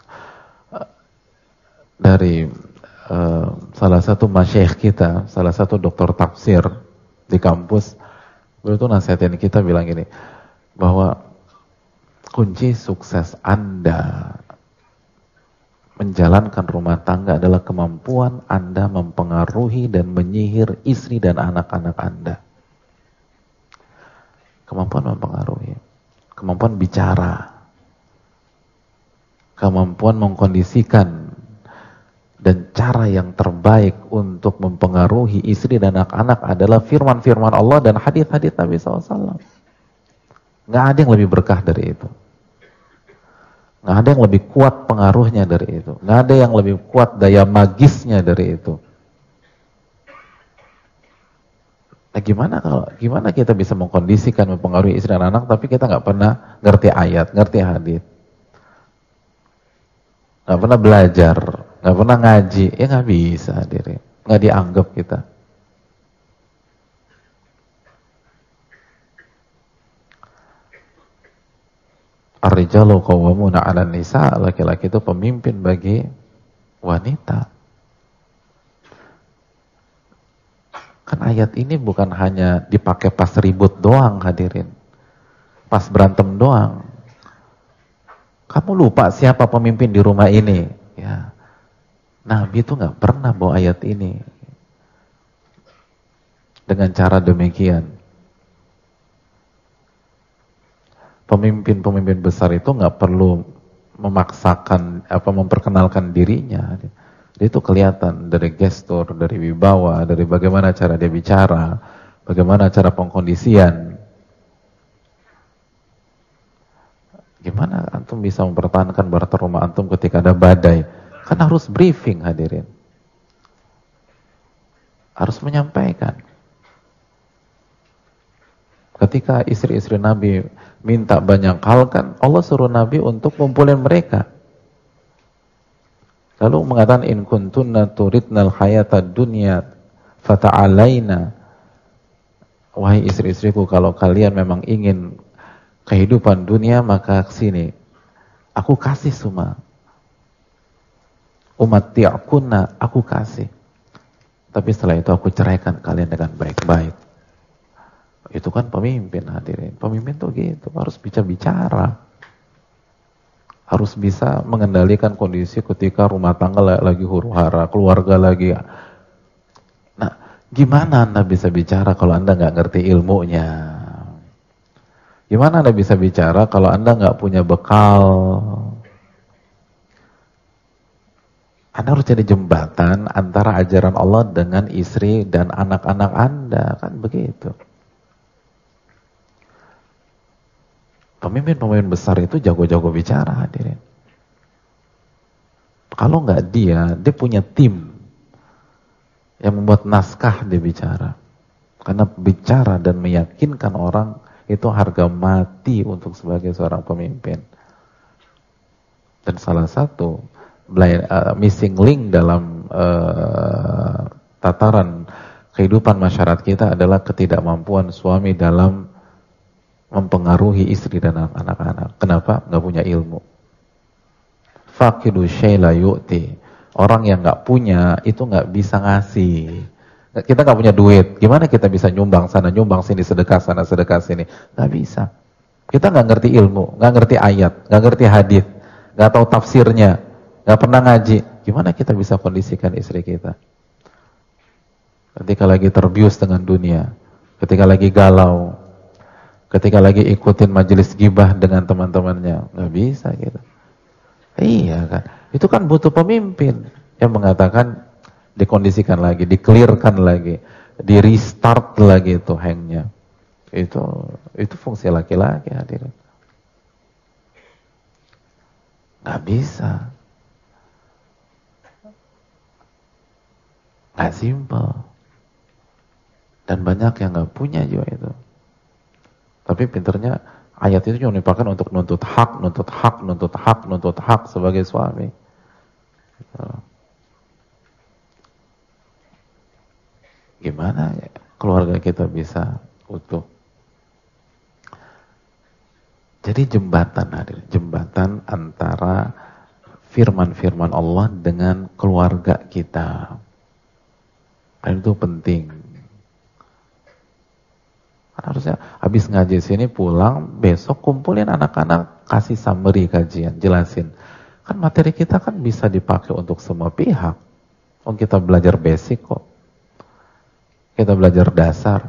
dari salah satu masyayikh kita, salah satu dokter tafsir di kampus, beliau itu nasihatin kita bilang gini, bahwa kunci sukses Anda menjalankan rumah tangga adalah kemampuan Anda mempengaruhi dan menyihir istri dan anak-anak Anda. Kemampuan mempengaruhi, kemampuan bicara, kemampuan mengkondisikan. Dan cara yang terbaik untuk mempengaruhi istri dan anak-anak adalah firman-firman Allah dan hadis-hadis Nabi SAW. Nggak ada yang lebih berkah dari itu. Nggak ada yang lebih kuat pengaruhnya dari itu. Nggak ada yang lebih kuat daya magisnya dari itu. Nah, gimana kita bisa mengkondisikan, mempengaruhi istri dan anak, tapi kita nggak pernah ngerti ayat, ngerti hadis, nggak pernah belajar, nggak pernah ngaji, ya nggak bisa, hadirin. Nggak dianggap kita. Ar-rijalu qawwamuna 'alan nisa, laki-laki itu pemimpin bagi wanita. Kan ayat ini bukan hanya dipakai pas ribut doang, hadirin. Pas berantem doang. Kamu lupa siapa pemimpin di rumah ini? Ya. Nabi itu nggak pernah bawa ayat ini dengan cara demikian. Pemimpin-pemimpin besar itu nggak perlu memaksakan memperkenalkan dirinya. Dia itu kelihatan dari gestur, dari wibawa, dari bagaimana cara dia bicara, bagaimana cara pengkondisian. Gimana antum bisa mempertahankan barter rumah antum ketika ada badai? Kan harus briefing, hadirin. Harus menyampaikan. Ketika istri-istri Nabi minta banyak hal, kan Allah suruh Nabi untuk kumpulin mereka. Lalu mengatakan, in kuntunna turidnal hayatad dunya fata'alaina. Wahai istri-istriku, kalau kalian memang ingin kehidupan dunia, maka kesini. Aku kasih semua. Umatti'kunna, aku kasih. Tapi setelah itu aku ceraikan kalian dengan baik-baik. Itu kan pemimpin, hadirin. Pemimpin tuh gitu, harus bisa bicara. Harus bisa mengendalikan kondisi ketika rumah tangga lagi huru-hara, keluarga lagi. Nah, gimana Anda bisa bicara kalau Anda nggak ngerti ilmunya? Gimana Anda bisa bicara kalau Anda nggak punya bekal? Anda harus jadi jembatan antara ajaran Allah dengan istri dan anak-anak Anda, kan begitu. Pemimpin-pemimpin besar itu jago-jago bicara, hadirin. Kalau nggak dia punya tim yang membuat naskah dia bicara. Karena bicara dan meyakinkan orang itu harga mati untuk sebagai seorang pemimpin. Dan salah satu missing link dalam tataran kehidupan masyarakat kita adalah ketidakmampuan suami dalam mempengaruhi istri dan anak-anak. Kenapa? Nggak punya ilmu. Faqidu syai' la yu'ti. Orang yang nggak punya itu nggak bisa ngasih. Kita nggak punya duit, gimana kita bisa nyumbang sana, nyumbang sini, sedekah sana, sedekah sini? Nggak bisa. Kita nggak ngerti ilmu, nggak ngerti ayat, nggak ngerti hadis, nggak tahu tafsirnya, nggak pernah ngaji. Gimana kita bisa kondisikan istri kita? ketika lagi terbius dengan dunia, ketika lagi galau, ketika lagi ikutin majelis gibah dengan teman-temannya. Nggak bisa gitu. Iya kan, itu kan butuh pemimpin yang mengatakan dikondisikan lagi, di-clearkan lagi, di-restart lagi itu hangnya. Itu fungsi laki-laki hadirin. Nggak bisa. Nggak simpel. Dan banyak yang nggak punya juga itu. Tapi pinternya ayat itu cuma dipakai untuk nuntut hak sebagai suami. Gimana ya keluarga kita bisa utuh? Jadi jembatan antara firman-firman Allah dengan keluarga kita. Dan itu penting. Harusnya habis ngaji sini pulang, besok kumpulin anak-anak, kasih summary kajian, jelasin. Kan materi kita kan bisa dipakai untuk semua pihak. Kita belajar basic kok. Kita belajar dasar.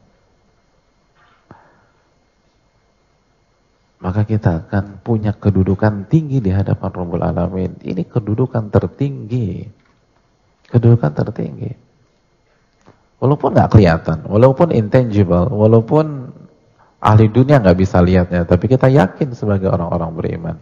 Maka kita akan punya kedudukan tinggi di hadapan Rabbul Alamin. Ini kedudukan tertinggi. Kedudukan tertinggi. Walaupun nggak kelihatan, walaupun intangible, walaupun ahli dunia nggak bisa lihatnya, tapi kita yakin sebagai orang-orang beriman.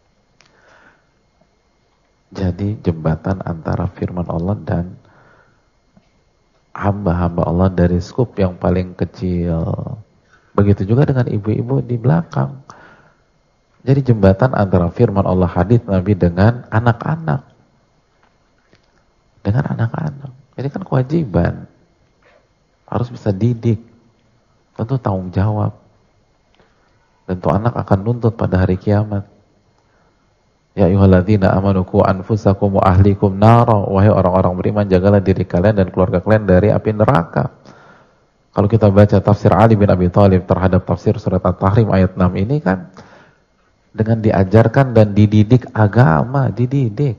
Jadi jembatan antara firman Allah dan hamba-hamba Allah dari skup yang paling kecil. Begitu juga dengan ibu-ibu di belakang. Jadi jembatan antara firman Allah, hadis Nabi dengan anak-anak. Dengan anak-anak. Ini kan kewajiban. Harus bisa didik. Tentu tanggung jawab. Tentu anak akan nuntut pada hari kiamat. Ya ayyuhalladzina amanu qu anfusakum wa ahlikum nara. Wahai orang-orang beriman, jagalah diri kalian dan keluarga kalian dari api neraka. Kalau kita baca tafsir Ali bin Abi Thalib terhadap tafsir surat At-Tahrim ayat 6 ini kan, dengan diajarkan dan dididik agama, dididik.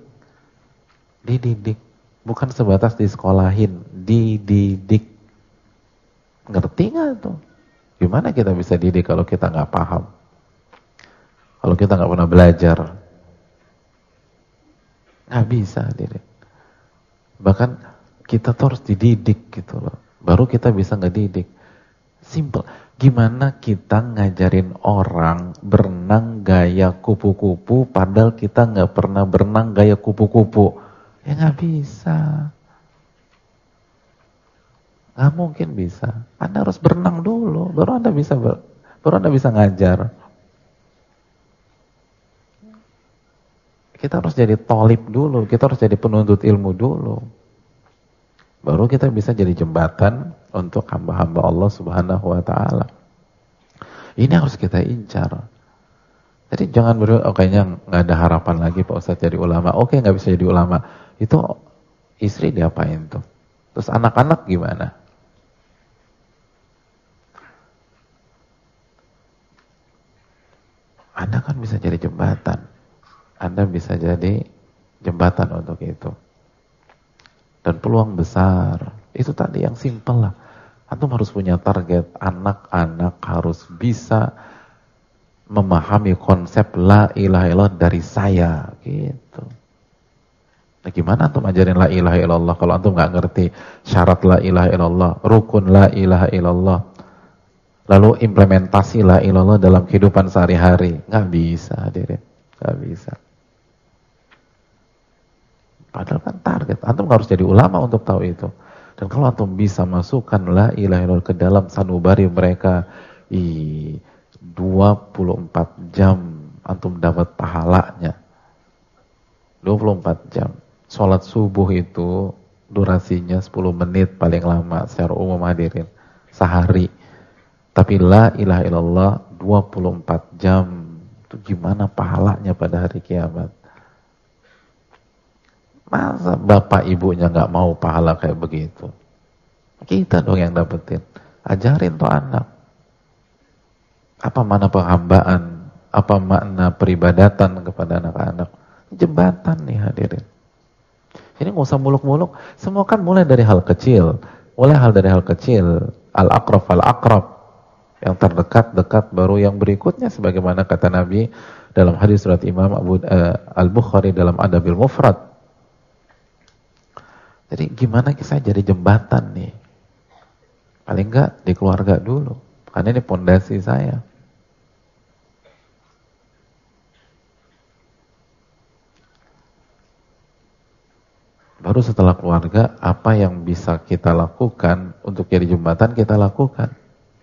Bukan sebatas disekolahin, dididik. Ngerti gak tuh? Gimana kita bisa didik kalau kita gak paham? Kalau kita gak pernah belajar? Gak bisa didik. Bahkan kita tuh harus dididik gitu loh. Baru kita bisa ngedidik. Simple. Gimana kita ngajarin orang berenang gaya kupu-kupu padahal kita gak pernah berenang gaya kupu-kupu? Ya gak bisa. Gak mungkin bisa. Anda harus berenang dulu, baru Anda bisa ngajar. Kita harus jadi thalib dulu, kita harus jadi penuntut ilmu dulu. Baru kita bisa jadi jembatan untuk hamba-hamba Allah Subhanahu wa ta'ala. Ini harus kita incar. Jadi jangan kayaknya nggak ada harapan lagi Pak Ustadz jadi ulama. Oke, nggak bisa jadi ulama. Itu istri diapain tuh? Terus anak-anak gimana? Anda kan bisa jadi jembatan. Anda bisa jadi jembatan untuk itu. Dan peluang besar. Itu tadi yang simpel lah. Antum harus punya target. Anak-anak harus bisa memahami konsep la ilaha illallah dari saya. Gitu. Nah, gimana antum ajarin la ilaha illallah kalau antum gak ngerti syarat la ilaha illallah, rukun la ilaha illallah, lalu implementasi la ilaha illallah dalam kehidupan sehari-hari? Gak bisa hadirin. Gak bisa. Padahal kan target. Antum harus jadi ulama untuk tahu itu. Dan kalau antum bisa masukkan la ilaha illallah ke dalam sanubari mereka, 24 jam antum dapat pahalanya. 24 jam. Sholat subuh itu durasinya 10 menit paling lama secara umum hadirin. Sehari. Tapi la ilaha illallah 24 jam. Itu gimana pahalanya pada hari kiamat? Masa bapak ibunya gak mau pahala kayak begitu? Kita dong yang dapetin. Ajarin tuh anak. Apa makna penghambaan? Apa makna peribadatan kepada anak-anak? Jembatan nih hadirin. Ini gak usah muluk-muluk. Semua kan mulai dari hal kecil. Mulai hal dari hal kecil, al-aqrab fal-aqrab, yang terdekat-dekat baru yang berikutnya, sebagaimana kata Nabi dalam hadis surat Imam Al-Bukhari dalam Adabil Mufrad. Jadi gimana saya jadi jembatan nih? Paling enggak di keluarga dulu, karena ini pondasi saya. Baru setelah keluarga, apa yang bisa kita lakukan untuk jadi jembatan, kita lakukan.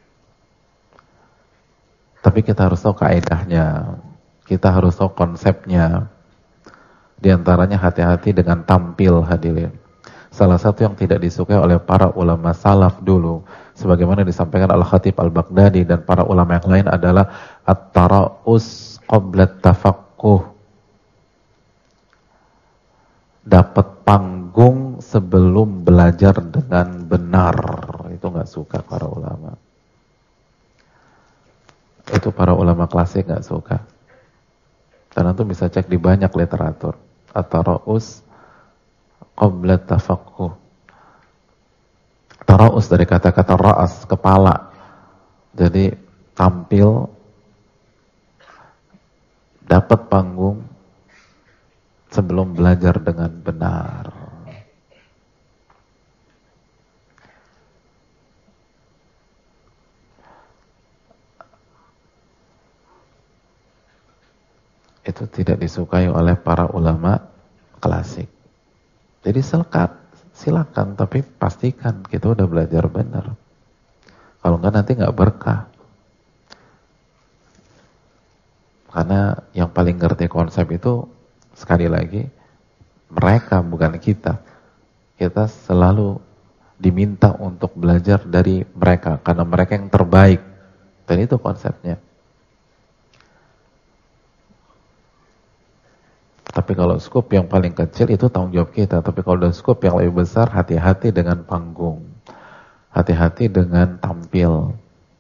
Tapi kita harus tahu kaedahnya, kita harus tahu konsepnya. Di antaranya hati-hati dengan tampil, hadirin. Salah satu yang tidak disukai oleh para ulama salaf dulu, sebagaimana disampaikan Al-Khatib Al-Baghdadi dan para ulama yang lain, adalah at-tara'us qabla tafaqquh. Dapat panggung sebelum belajar dengan benar. Itu nggak suka para ulama. Itu para ulama klasik nggak suka. Dan itu bisa cek di banyak literatur. At-tara'us qabla tafaqquh. Tara'us dari kata-kata ra'as, kepala. Jadi tampil, dapat panggung sebelum belajar dengan benar. Itu tidak disukai oleh para ulama klasik. Jadi silakan, tapi pastikan kita udah belajar benar. Kalau enggak nanti enggak berkah. Karena yang paling ngerti konsep itu, sekali lagi, mereka bukan kita. Kita selalu diminta untuk belajar dari mereka, karena mereka yang terbaik. Dan itu konsepnya. Tapi kalau skup yang paling kecil itu tanggung jawab kita. Tapi kalau udah skup yang lebih besar, hati-hati dengan panggung. Hati-hati dengan tampil.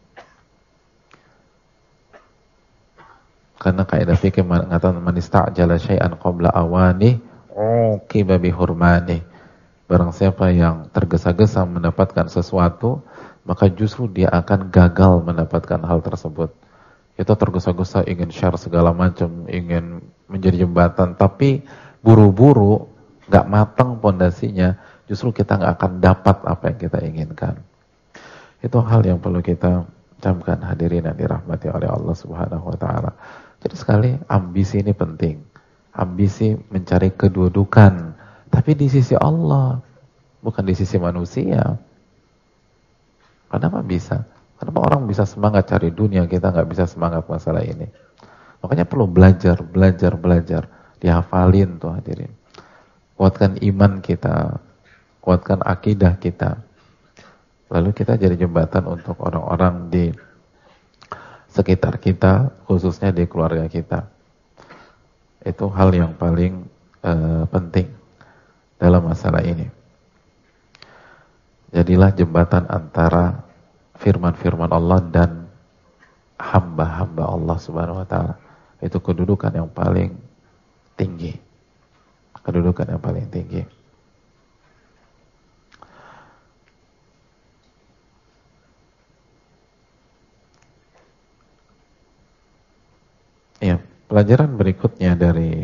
Karena kaidah fikih mengatakan man ista'jala syai'an qabla awani uqiba bi hurmani. Barang siapa yang tergesa-gesa mendapatkan sesuatu, maka justru dia akan gagal mendapatkan hal tersebut. Kita tergesa-gesa ingin share segala macam, ingin menjadi jembatan, tapi buru-buru, gak matang pondasinya, justru kita gak akan dapat apa yang kita inginkan. Itu hal yang perlu kita camkan, hadirin yang dirahmati oleh Allah Subhanahu wa ta'ala. Jadi sekali, ambisi ini penting. Ambisi mencari kedudukan, tapi di sisi Allah, bukan di sisi manusia. Kenapa bisa? Kenapa orang bisa semangat cari dunia, kita nggak bisa semangat masalah ini? Makanya perlu belajar. Dihafalin tuh hadirin. Kuatkan iman kita, kuatkan akidah kita. Lalu kita jadi jembatan untuk orang-orang di sekitar kita, khususnya di keluarga kita. Itu hal yang paling penting dalam masalah ini. Jadilah jembatan antara firman-firman Allah dan hamba-hamba Allah Subhanahu wa ta'ala. Itu kedudukan yang paling tinggi. Kedudukan yang paling tinggi. Ya, pelajaran berikutnya dari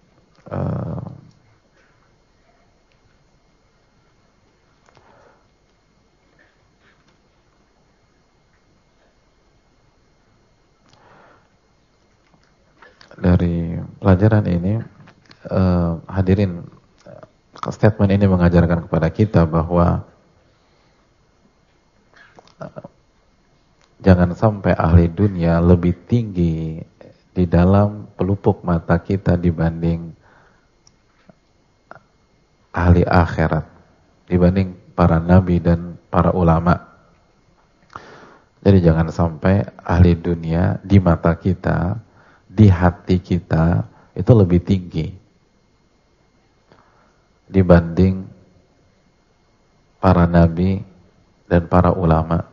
pelajaran ini, hadirin, statement ini mengajarkan kepada kita bahwa jangan sampai ahli dunia lebih tinggi di dalam pelupuk mata kita dibanding ahli akhirat, dibanding para nabi dan para ulama. Jadi jangan sampai ahli dunia di mata kita, di hati kita itu lebih tinggi dibanding para nabi dan para ulama.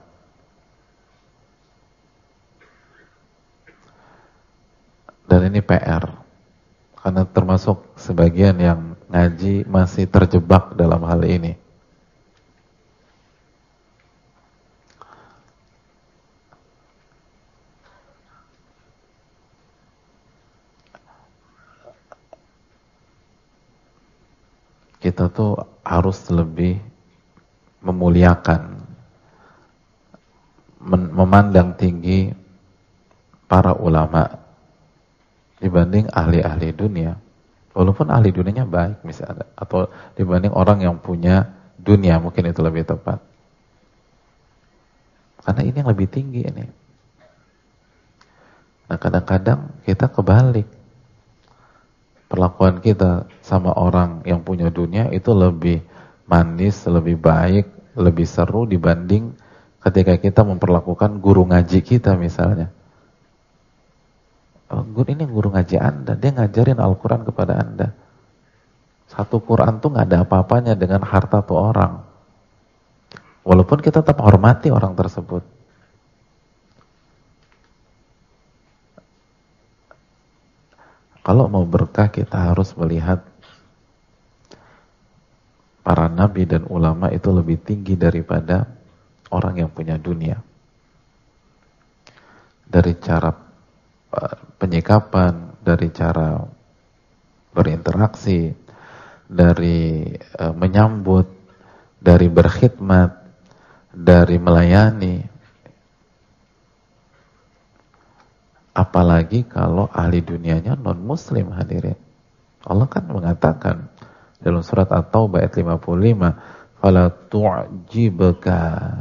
Dan ini PR, karena termasuk sebagian yang ngaji masih terjebak dalam hal ini. kita tuh harus lebih memuliakan, memandang tinggi para ulama dibanding ahli-ahli dunia. Walaupun ahli dunianya baik misalnya, atau dibanding orang yang punya dunia, mungkin itu lebih tepat. Karena ini yang lebih tinggi ini. Nah, kadang-kadang kita kebalik. Perlakuan kita sama orang yang punya dunia itu lebih manis, lebih baik, lebih seru dibanding ketika kita memperlakukan guru ngaji kita misalnya. Oh, ini guru ngaji Anda, dia ngajarin Al-Quran kepada Anda. Satu Quran tuh gak ada apa-apanya dengan harta tuh orang. Walaupun kita tetap hormati orang tersebut. Kalau mau berkah kita harus melihat para nabi dan ulama itu lebih tinggi daripada orang yang punya dunia. Dari cara penyikapan, dari cara berinteraksi, dari menyambut, dari berkhidmat, dari melayani. Apalagi kalau ahli dunianya non-muslim, hadirin. Allah kan mengatakan dalam surat At-Taubah ayat 55, "Fala tu'jibka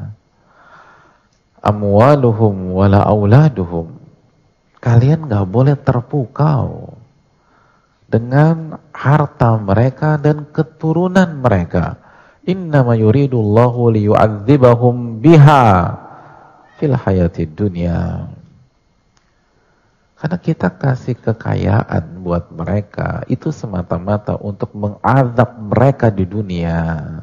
amwaluhum wala auladuhum." Kalian gak boleh terpukau dengan harta mereka dan keturunan mereka. Innama yuridullahu liyu'adzibahum biha fil hayatid dunya. Karena kita kasih kekayaan buat mereka, itu semata-mata untuk mengazab mereka di dunia.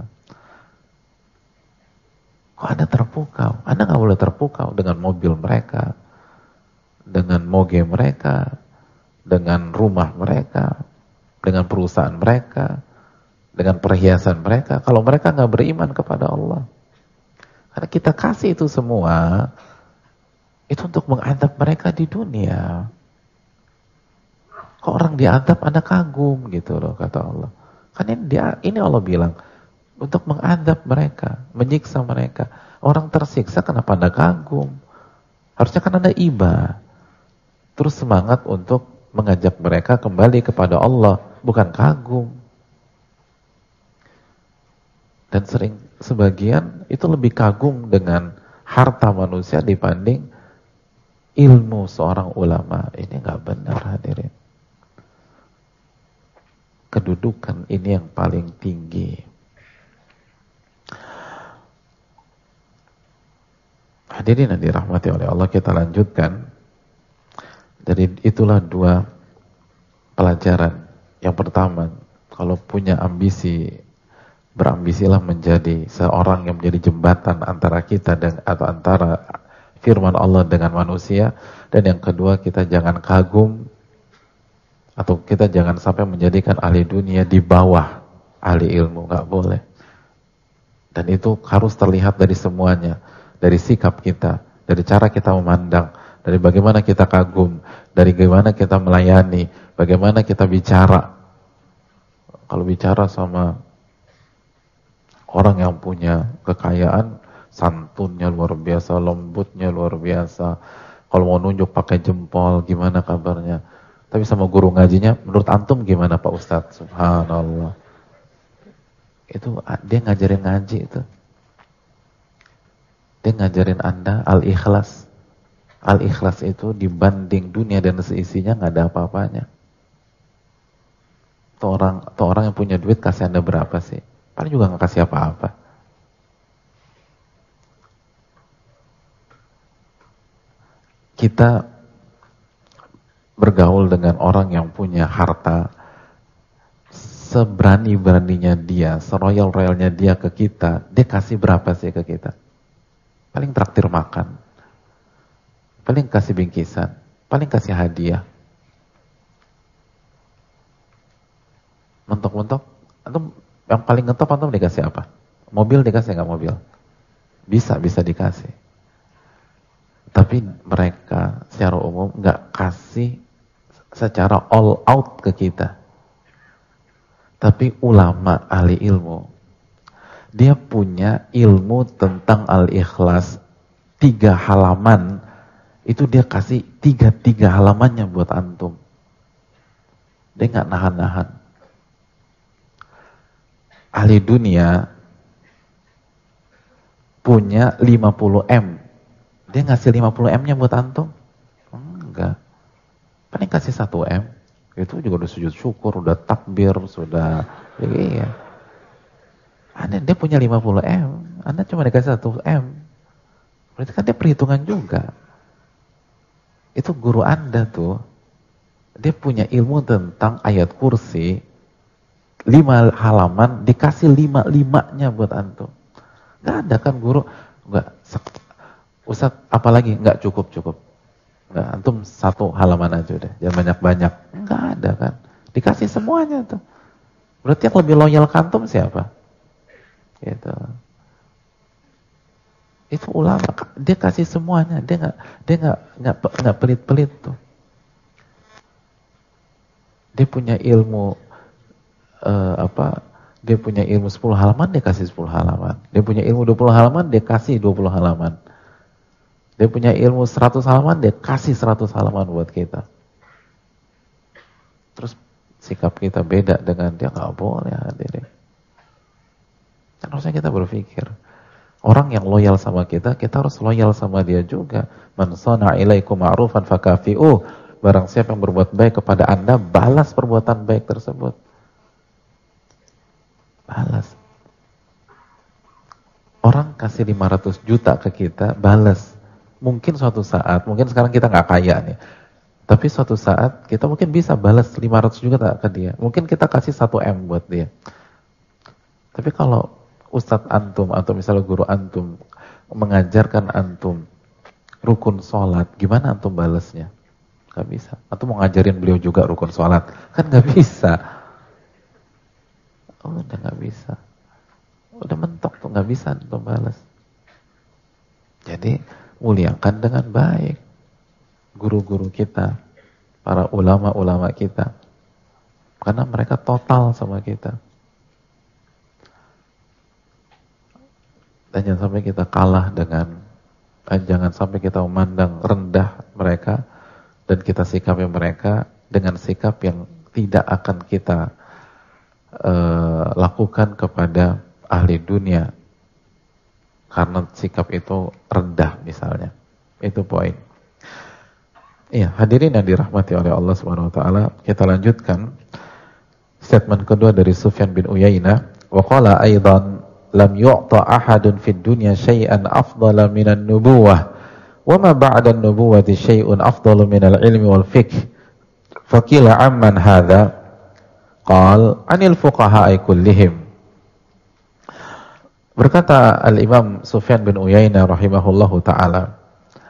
Kok Anda terpukau? Anda gak boleh terpukau dengan mobil mereka, dengan moge mereka, dengan rumah mereka, dengan perusahaan mereka, dengan perhiasan mereka, kalau mereka gak beriman kepada Allah. Karena kita kasih itu semua, itu untuk mengadab mereka di dunia. Kok orang diadab Anda kagum gitu loh, kata Allah. Kan ini Allah bilang untuk mengadab mereka, menyiksa mereka. Orang tersiksa kenapa Anda kagum? Harusnya kan Anda iba. Terus semangat untuk mengajak mereka kembali kepada Allah, bukan kagum. Dan sebagian itu lebih kagum dengan harta manusia dibanding ilmu seorang ulama. Ini nggak benar, hadirin. Kedudukan ini yang paling tinggi. Hadirin yang dirahmati oleh Allah, kita lanjutkan. Jadi itulah dua pelajaran. Yang pertama, kalau punya ambisi, berambisilah menjadi seorang yang menjadi jembatan antara kita dan atau antara firman Allah dengan manusia. Dan yang kedua, kita jangan kagum atau kita jangan sampai menjadikan ahli dunia di bawah ahli ilmu, nggak boleh. Dan itu harus terlihat dari semuanya, dari sikap kita, dari cara kita memandang, dari bagaimana kita kagum, dari bagaimana kita melayani, bagaimana kita bicara. Kalau bicara sama orang yang punya kekayaan, santunnya luar biasa, lembutnya luar biasa. Kalau mau nunjuk pakai jempol, gimana kabarnya? Tapi sama guru ngajinya, menurut antum gimana Pak Ustadz? Subhanallah. Itu dia ngajarin ngaji itu. Dia ngajarin Anda al-ikhlas. Al-ikhlas itu dibanding dunia dan seisinya nggak ada apa-apanya. Tuh orang yang punya duit kasih Anda berapa sih? Paling juga nggak kasih apa-apa. Kita bergaul dengan orang yang punya harta, seberani-beraninya dia, seroyal-royalnya dia ke kita, dia kasih berapa sih ke kita? Paling traktir makan, paling kasih bingkisan, paling kasih hadiah. Mentok-mentok, antum yang paling ngetop antum dikasih apa? Mobil dikasih nggak mobil? Bisa dikasih. Tapi mereka secara umum nggak kasih secara all out ke kita. Tapi ulama ahli ilmu, dia punya ilmu tentang al-ikhlas 3 halaman, itu dia kasih 3 halamannya buat antum. Dia nggak nahan-nahan. Ahli dunia punya 50 M, dia ngasih 50 M-nya buat antum? Enggak. Paling kasih 1 M, itu juga udah sujud syukur, udah takbir, sudah iya. Dia punya 50 M, Anda cuma dikasih 1 M. Berarti kan dia perhitungan juga. Itu guru Anda tuh, dia punya ilmu tentang ayat kursi 5 halaman, dikasih 5-5-nya buat antum. Nggak ada kan guru, nggak, Ustaz apalagi, nggak cukup. Nggak, antum 1 halaman aja udah, jangan banyak-banyak. Nggak ada kan, dikasih semuanya tuh. Berarti yang lebih loyal ke antum siapa? Gitu. Itu ulama, dia kasih semuanya, dia nggak pelit-pelit tuh. Dia punya ilmu dia punya ilmu 10 halaman, dia kasih 10 halaman. Dia punya ilmu 20 halaman, dia kasih 20 halaman. Dia punya ilmu 100 halaman, dia kasih 100 halaman buat kita. Terus sikap kita beda dengan dia, nggak boleh hadirin. Kan harusnya kita berpikir, orang yang loyal sama kita harus loyal sama dia juga. Man shana'a ilaikum ma'rufan fakafi'uh. Barang siapa yang berbuat baik kepada Anda, balas perbuatan baik tersebut. Balas. Orang kasih 500 juta ke kita, balas. Mungkin suatu saat, mungkin sekarang kita nggak kaya nih, tapi suatu saat kita mungkin bisa balas 500 juta ke dia. Mungkin kita kasih 1 M buat dia. Tapi kalau ustadz antum atau misalnya guru antum mengajarkan antum rukun sholat, gimana antum balasnya? Gak bisa. Antum mau ngajarin beliau juga rukun sholat, kan gak bisa. Udah gak bisa. Udah mentok tuh, gak bisa antum balas. Jadi muliakan dengan baik guru-guru kita, para ulama-ulama kita, karena mereka total sama kita. Dan jangan sampai kita kalah jangan sampai kita memandang rendah mereka dan kita sikapi mereka dengan sikap yang tidak akan kita lakukan kepada ahli dunia karena sikap itu rendah misalnya. Itu poin. Iya, hadirin yang dirahmati oleh Allah Subhanahu wa taala, kita lanjutkan statement kedua dari Sufyan bin Uyainah. Wa qala aidan lam yu'ta ahadun fid dunya syai'an afdala minan nubuwah wa ma ba'da an-nubuwati syai'un afdalu minal ilmi wal fiqh. Faqila amman hadha? Qal anil fuqaha'i kullihim. Berkata Al-Imam Sufyan bin Uyainah rahimahullahu ta'ala,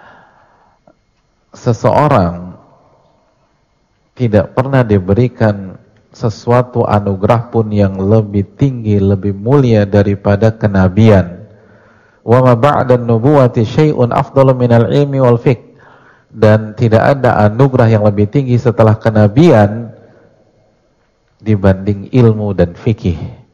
seseorang tidak pernah diberikan sesuatu anugerah pun yang lebih tinggi, lebih mulia daripada kenabian. Wa ma ba'da an-nubuwati syai'un afdalu minal ilmi wal fiqh. Dan tidak ada anugerah yang lebih tinggi setelah kenabian dibanding ilmu dan fikih.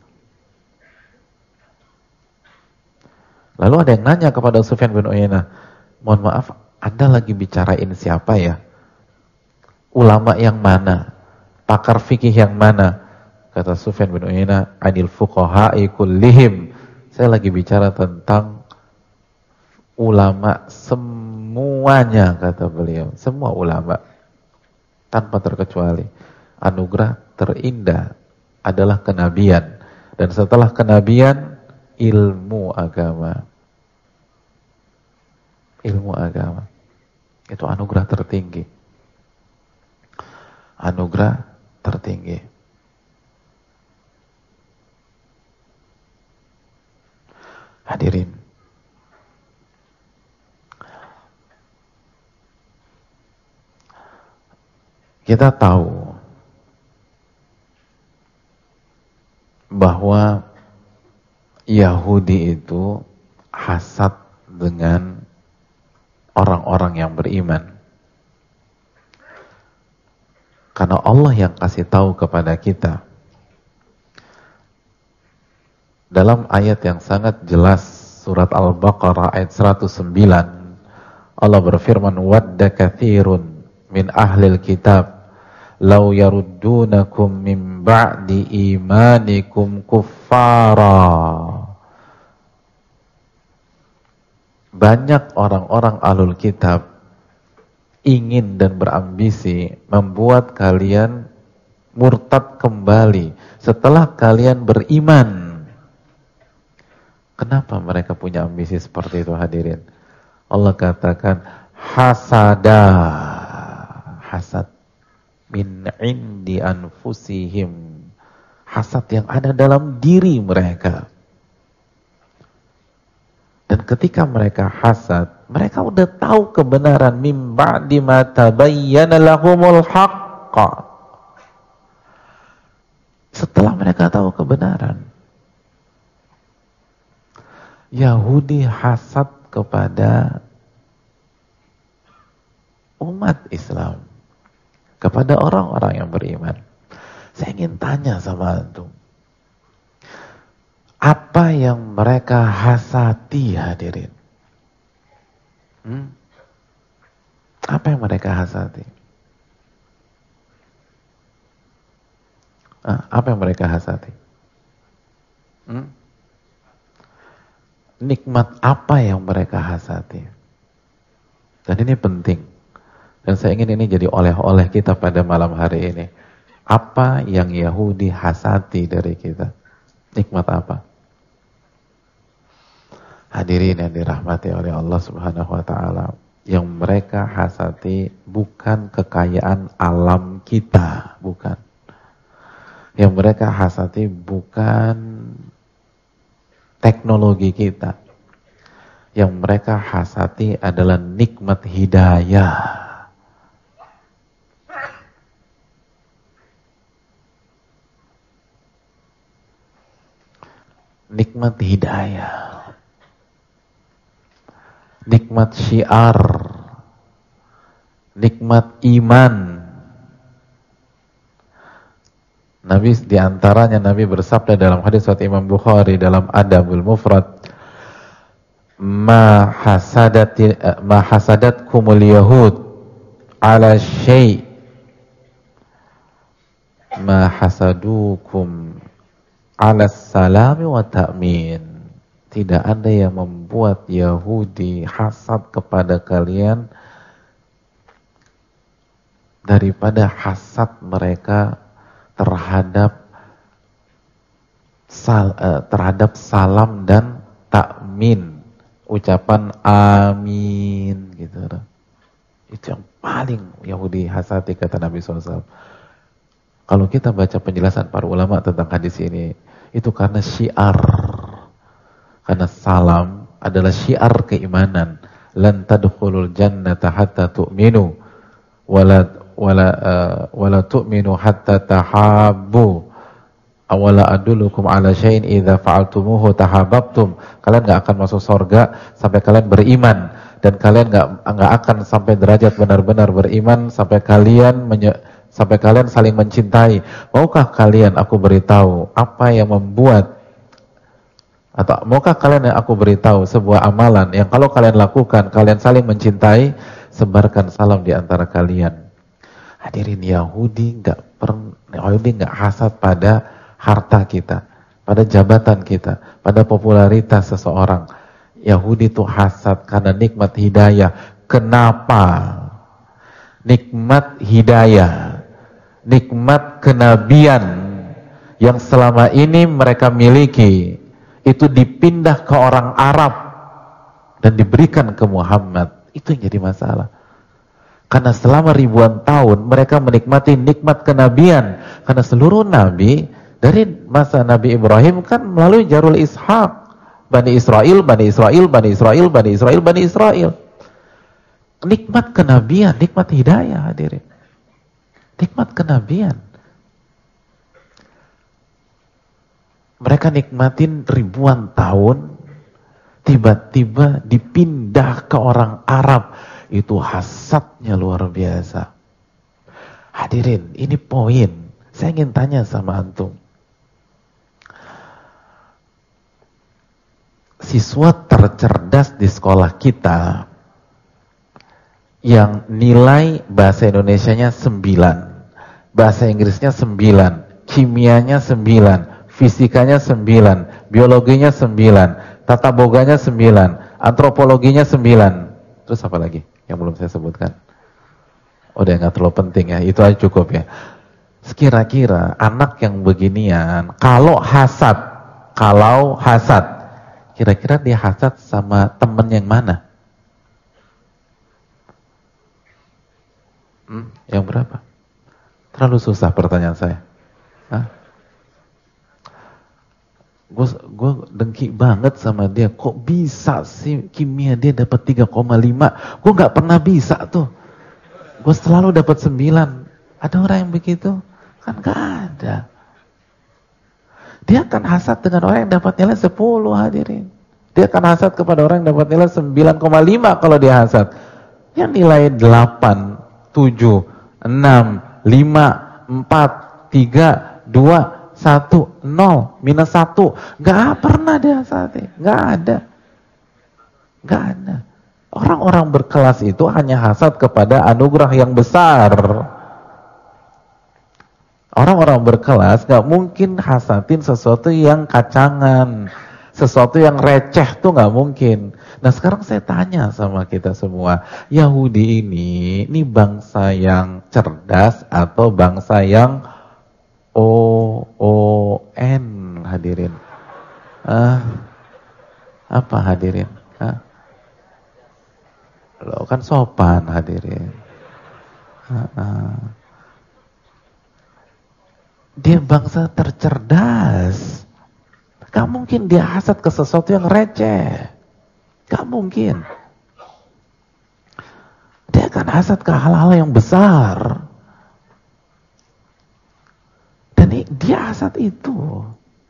Lalu ada yang nanya kepada Sufyan bin Uyainah, mohon maaf, Anda lagi bicarain siapa ya? Ulama yang mana? Pakar fikih yang mana? Kata Sufyan bin Uyainah, anil fuqaha'i kullihim. Saya lagi bicara tentang ulama semuanya, kata beliau. Semua ulama, tanpa terkecuali. Anugerah terindah adalah kenabian. Dan setelah kenabian, ilmu agama. Ilmu agama. Itu anugerah tertinggi. Anugerah tertinggi. Hadirin, kita tahu bahwa Yahudi itu hasad dengan orang-orang yang beriman. Karena Allah yang kasih tahu kepada kita Dalam ayat yang sangat jelas, surat Al-Baqarah ayat 109, Allah berfirman, wadda katsirun min ahlil kitab law yaruddunakum min ba'di imanikum kuffara. Banyak orang-orang ahlul kitab ingin dan berambisi membuat kalian murtad kembali setelah kalian beriman. Kenapa mereka punya ambisi seperti itu, hadirin? Allah katakan hasada, hasad min indi anfusihim, hasad yang ada dalam diri mereka. Dan ketika mereka hasad, mereka udah tahu kebenaran, mim ba'di ma tabayyana lahumul haqq. Setelah mereka tahu kebenaran, Yahudi hasad kepada umat Islam, kepada orang-orang yang beriman. Saya ingin tanya sama antum, apa yang mereka hasati, hadirin? Apa yang mereka hasati? Apa yang mereka hasati? Nikmat apa yang mereka hasati? Dan ini penting. Dan saya ingin ini jadi oleh-oleh kita pada malam hari ini. Apa yang Yahudi hasati dari kita? Nikmat apa? Hadirin yang dirahmati oleh Allah Subhanahu wa taala, yang mereka hasati bukan kekayaan alam kita, bukan. Yang mereka hasati bukan teknologi kita. Yang mereka hasati adalah nikmat hidayah. Nikmat hidayah. Nikmat syiar, nikmat iman. Nabi diantaranya Nabi bersabda dalam hadis riwayat Imam Bukhari dalam Adabul Mufrad, ma hasadatkumul yahud ala syai' ma hasadukum ala salami wa ta'min. Tidak ada yang membuat Yahudi hasad kepada kalian daripada hasad mereka terhadap salam dan takmin, ucapan amin gitu. Itu yang paling Yahudi hasati, kata Nabi SAW. Kalau kita baca penjelasan para ulama tentang hadis ini, itu karena syiar. Karena salam adalah syiar keimanan. Lan tadkhulul jannata hatta tu'minu wala tu'minu hatta tahabbu. Awala adullukum ala syai'in idza fa'altumuhu tahabbtum. Kalian enggak akan masuk surga sampai kalian beriman, dan kalian enggak akan sampai derajat benar-benar beriman sampai kalian saling mencintai. Maukah kalian aku beritahu apa yang membuat, atau maukah kalian yang aku beritahu sebuah amalan yang kalau kalian lakukan, kalian saling mencintai, sebarkan salam di antara kalian. Hadirin, Yahudi enggak hasad pada harta kita, pada jabatan kita, pada popularitas seseorang. Yahudi itu hasad karena nikmat hidayah. Kenapa? Nikmat hidayah, nikmat kenabian yang selama ini mereka miliki, itu dipindah ke orang Arab dan diberikan ke Muhammad. Itu yang jadi masalah. Karena selama ribuan tahun mereka menikmati nikmat kenabian. Karena seluruh nabi dari masa Nabi Ibrahim kan melalui Jarul Ishaq, Bani Israel, Bani Israel, Bani Israel, Bani Israel, Bani Israel. Nikmat kenabian, nikmat hidayah, hadirin. Nikmat kenabian. Mereka nikmatin ribuan tahun, tiba-tiba dipindah ke orang Arab. Itu hasadnya luar biasa. Hadirin, ini poin. Saya ingin tanya sama antum. siswa tercerdas di sekolah kita yang nilai bahasa Indonesianya 9, bahasa Inggrisnya 9, kimianya 9, fisikanya 9, biologinya 9, tata boganya 9, antropologinya 9. Terus apa lagi yang belum saya sebutkan? Udah nggak terlalu penting ya, itu aja cukup ya. Sekira-kira anak yang beginian, kalau hasad, kira-kira dia hasad sama temen yang mana? Yang berapa? Terlalu susah pertanyaan saya. Gue dengki banget sama dia. Kok bisa sih kimia dia dapat 3,5? Gue nggak pernah bisa tuh. Gue selalu dapat 9. Ada orang yang begitu? Kan nggak ada. Dia akan hasad dengan orang yang dapat nilai 10, hadirin. Dia akan hasad kepada orang yang dapat nilai 9,5 kalau dia hasad. Yang nilai 8, 7, 6, 5, 4, 3, 2, 1, 0, -1. Gak pernah dia hasad. Gak ada. Orang-orang berkelas itu hanya hasad kepada anugerah yang besar. Orang-orang berkelas gak mungkin hasadin sesuatu yang kacangan, sesuatu yang receh tuh gak mungkin. Nah sekarang saya tanya sama kita semua, Yahudi ini bangsa yang cerdas atau bangsa yang OON, hadirin? Apa hadirin? Lo kan sopan, hadirin. Dia bangsa tercerdas. Gak mungkin dia hasad ke sesuatu yang receh. Gak mungkin. Dia akan hasad ke hal-hal yang besar. Dan dia hasad itu.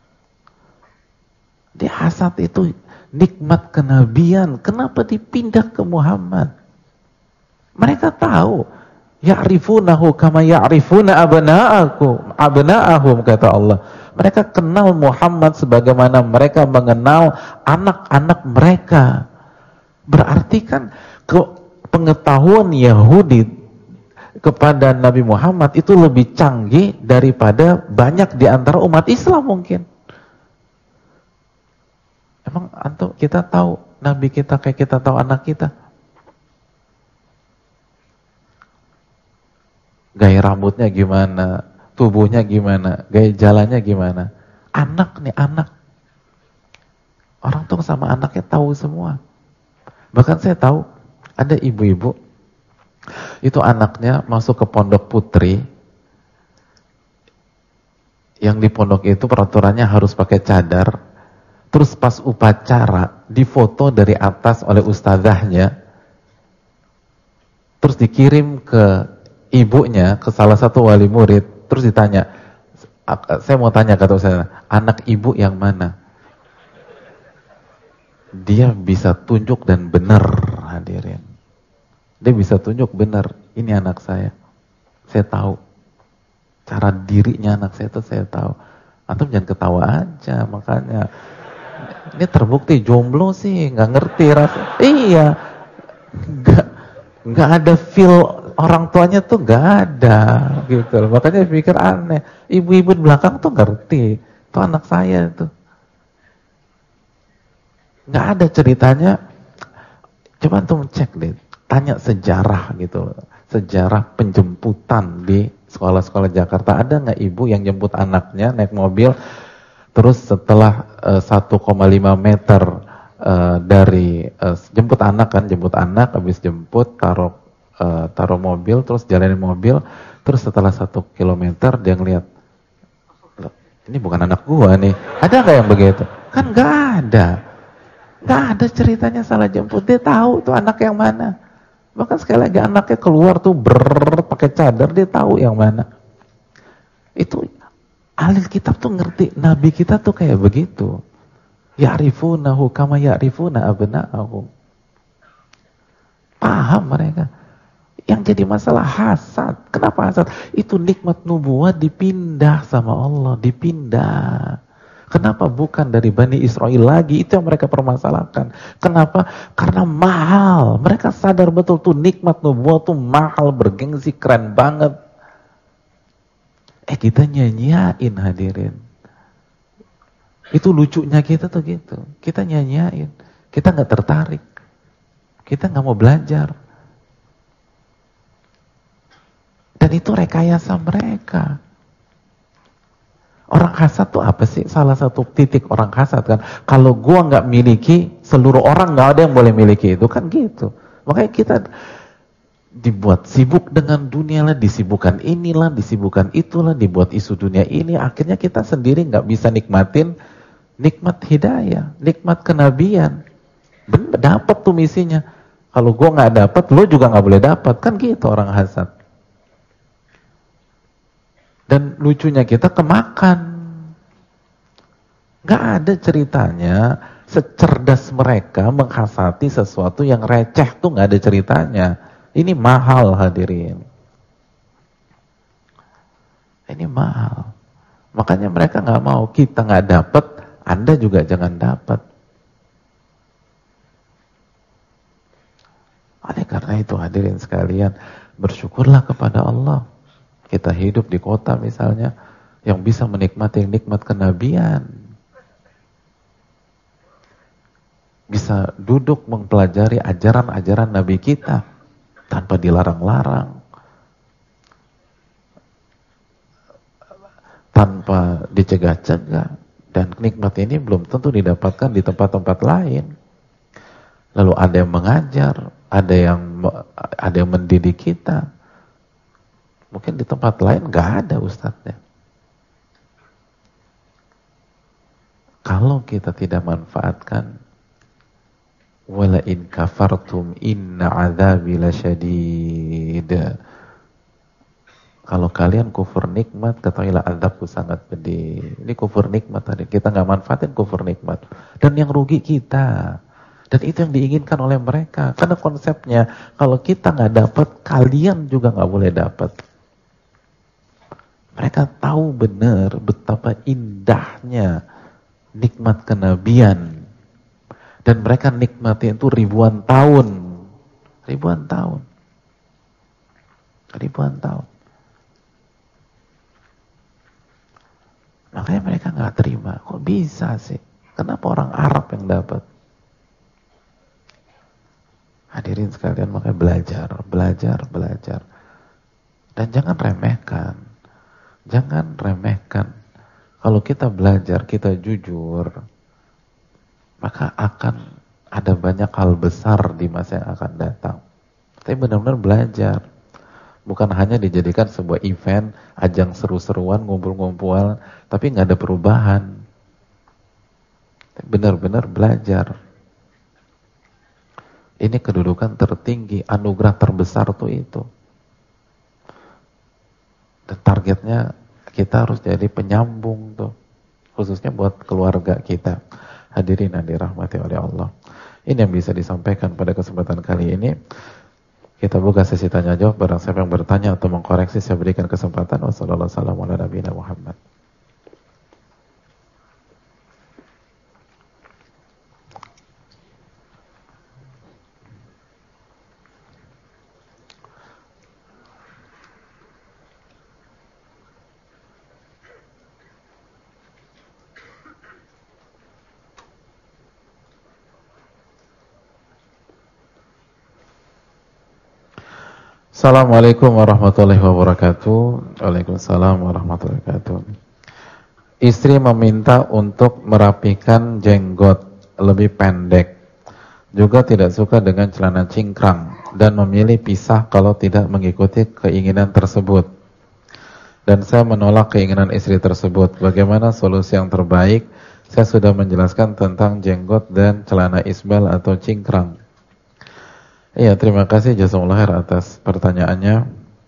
Dia hasad itu nikmat kenabian. Kenapa dipindah ke Muhammad? Mereka tahu. Ya'rifunahu kama ya'rifuna abna'ahum, kata Allah. Mereka kenal Muhammad sebagaimana mereka mengenal anak-anak mereka. Berarti kan pengetahuan Yahudi kepada Nabi Muhammad itu lebih canggih daripada banyak di antara umat Islam mungkin. Emang kita tahu Nabi kita kayak kita tahu anak kita? Gaya rambutnya gimana? Tubuhnya gimana, gaya jalannya gimana. Anak nih, anak. Orang tuh sama anaknya tahu semua. Bahkan saya tahu ada ibu-ibu, itu anaknya masuk ke pondok putri, yang di pondok itu peraturannya harus pakai cadar, terus pas upacara, difoto dari atas oleh ustazahnya, terus dikirim ke ibunya, ke salah satu wali murid. Terus ditanya, saya mau tanya kata saya, anak ibu yang mana? Dia bisa tunjuk dan benar, hadirin. Dia bisa tunjuk benar, ini anak saya. Saya tahu. Cara dirinya anak saya itu saya tahu. Antum jangan ketawa aja, makanya. Ini terbukti jomblo sih, nggak ngerti rasa. Iya, nggak ada feel. Orang tuanya tuh gak ada gitu. Makanya pikir aneh. Ibu-ibu di belakang tuh ngerti. Itu anak saya tuh. Gak ada ceritanya. Coba antum cek deh. Tanya sejarah gitu. Sejarah penjemputan di sekolah-sekolah Jakarta. Ada gak ibu yang jemput anaknya naik mobil. Terus setelah 1,5 meter dari jemput anak, habis jemput taruh mobil, terus jalanin mobil, terus setelah 1 kilometer dia ngeliat, ini bukan anak gua nih. Ada nggak yang begitu? Kan nggak ada ceritanya salah jemput. Dia tahu tuh anak yang mana. Bahkan sekali lagi anaknya keluar tuh pakai cadar, dia tahu yang mana. Itu ahli kitab tuh ngerti. Nabi kita tuh kayak begitu. Ya'rifunahu kama ya'rifuna abna'ahum. Paham mereka. Yang jadi masalah hasad. Kenapa hasad? Itu nikmat nubuah dipindah sama Allah, dipindah. Kenapa bukan dari Bani Israel lagi? Itu yang mereka permasalahkan. Kenapa? Karena mahal. Mereka sadar betul tuh nikmat nubuwah tuh mahal, bergengsi, keren banget. Kita nyanyiain hadirin. Itu lucunya kita tuh gitu. Kita nyanyiain. Kita nggak tertarik. Kita nggak mau belajar. Dan itu rekayasa mereka. Orang hasad tuh apa sih? Salah satu titik orang hasad kan. Kalau gua nggak miliki, seluruh orang nggak ada yang boleh miliki itu kan gitu. Makanya kita dibuat sibuk dengan dunia lah, disibukkan inilah, disibukkan itulah, dibuat isu dunia ini. Akhirnya kita sendiri nggak bisa nikmatin nikmat hidayah, nikmat kenabian. Bener, dapat tuh misinya. Kalau gua nggak dapat, lo juga nggak boleh dapat kan gitu orang hasad. Dan lucunya kita kemakan. Gak ada ceritanya secerdas mereka menghasati sesuatu yang receh tuh gak ada ceritanya. Ini mahal hadirin. Ini mahal. Makanya mereka gak mau, kita gak dapat, Anda juga jangan dapat. Oleh karena itu hadirin sekalian, bersyukurlah kepada Allah. Kita hidup di kota misalnya yang bisa menikmati nikmat kenabian. Bisa duduk mempelajari ajaran-ajaran Nabi kita tanpa dilarang-larang. Tanpa dicegah-cegah. Dan nikmat ini belum tentu didapatkan di tempat-tempat lain. Lalu ada yang mengajar, ada yang mendidik kita. Mungkin di tempat lain nggak ada ustadznya. Kalau kita tidak manfaatkan, wala in kafartum inna adzabi lasyadid. Kalau kalian kufur nikmat, ketahuilah azabku sangat pedih. Ini kufur nikmat tadi. Kita nggak manfaatin kufur nikmat. Dan yang rugi kita. Dan itu yang diinginkan oleh mereka. Karena konsepnya, kalau kita nggak dapat, kalian juga nggak boleh dapat. Mereka tahu benar betapa indahnya nikmat kenabian. Dan mereka nikmati itu ribuan tahun. Ribuan tahun. Ribuan tahun. Makanya mereka nggak terima. Kok bisa sih? Kenapa orang Arab yang dapat? Hadirin sekalian, makanya belajar. Dan jangan remehkan. Jangan remehkan. Kalau kita belajar, kita jujur, maka akan ada banyak hal besar di masa yang akan datang. Tapi benar-benar belajar. Bukan hanya dijadikan sebuah event, ajang seru-seruan, ngumpul-ngumpul, tapi nggak ada perubahan. Benar-benar belajar. Ini kedudukan tertinggi, anugerah terbesar tuh itu. Dan targetnya kita harus jadi penyambung tuh. Khususnya buat keluarga kita. Hadirin yang dirahmati oleh Allah. Ini yang bisa disampaikan pada kesempatan kali ini. Kita buka sesi tanya jawab. Barang siapa yang bertanya atau mengkoreksi, saya berikan kesempatan. Wassalamualaikum warahmatullahi wabarakatuh. Assalamualaikum warahmatullahi wabarakatuh. Waalaikumsalam warahmatullahi wabarakatuh. Istri meminta untuk merapikan jenggot lebih pendek. Juga tidak suka dengan celana cingkrang dan memilih pisah kalau tidak mengikuti keinginan tersebut. Dan saya menolak keinginan istri tersebut. Bagaimana solusi yang terbaik? Saya sudah menjelaskan tentang jenggot dan celana isbal atau cingkrang. Iya, terima kasih jazakumullah khair atas pertanyaannya.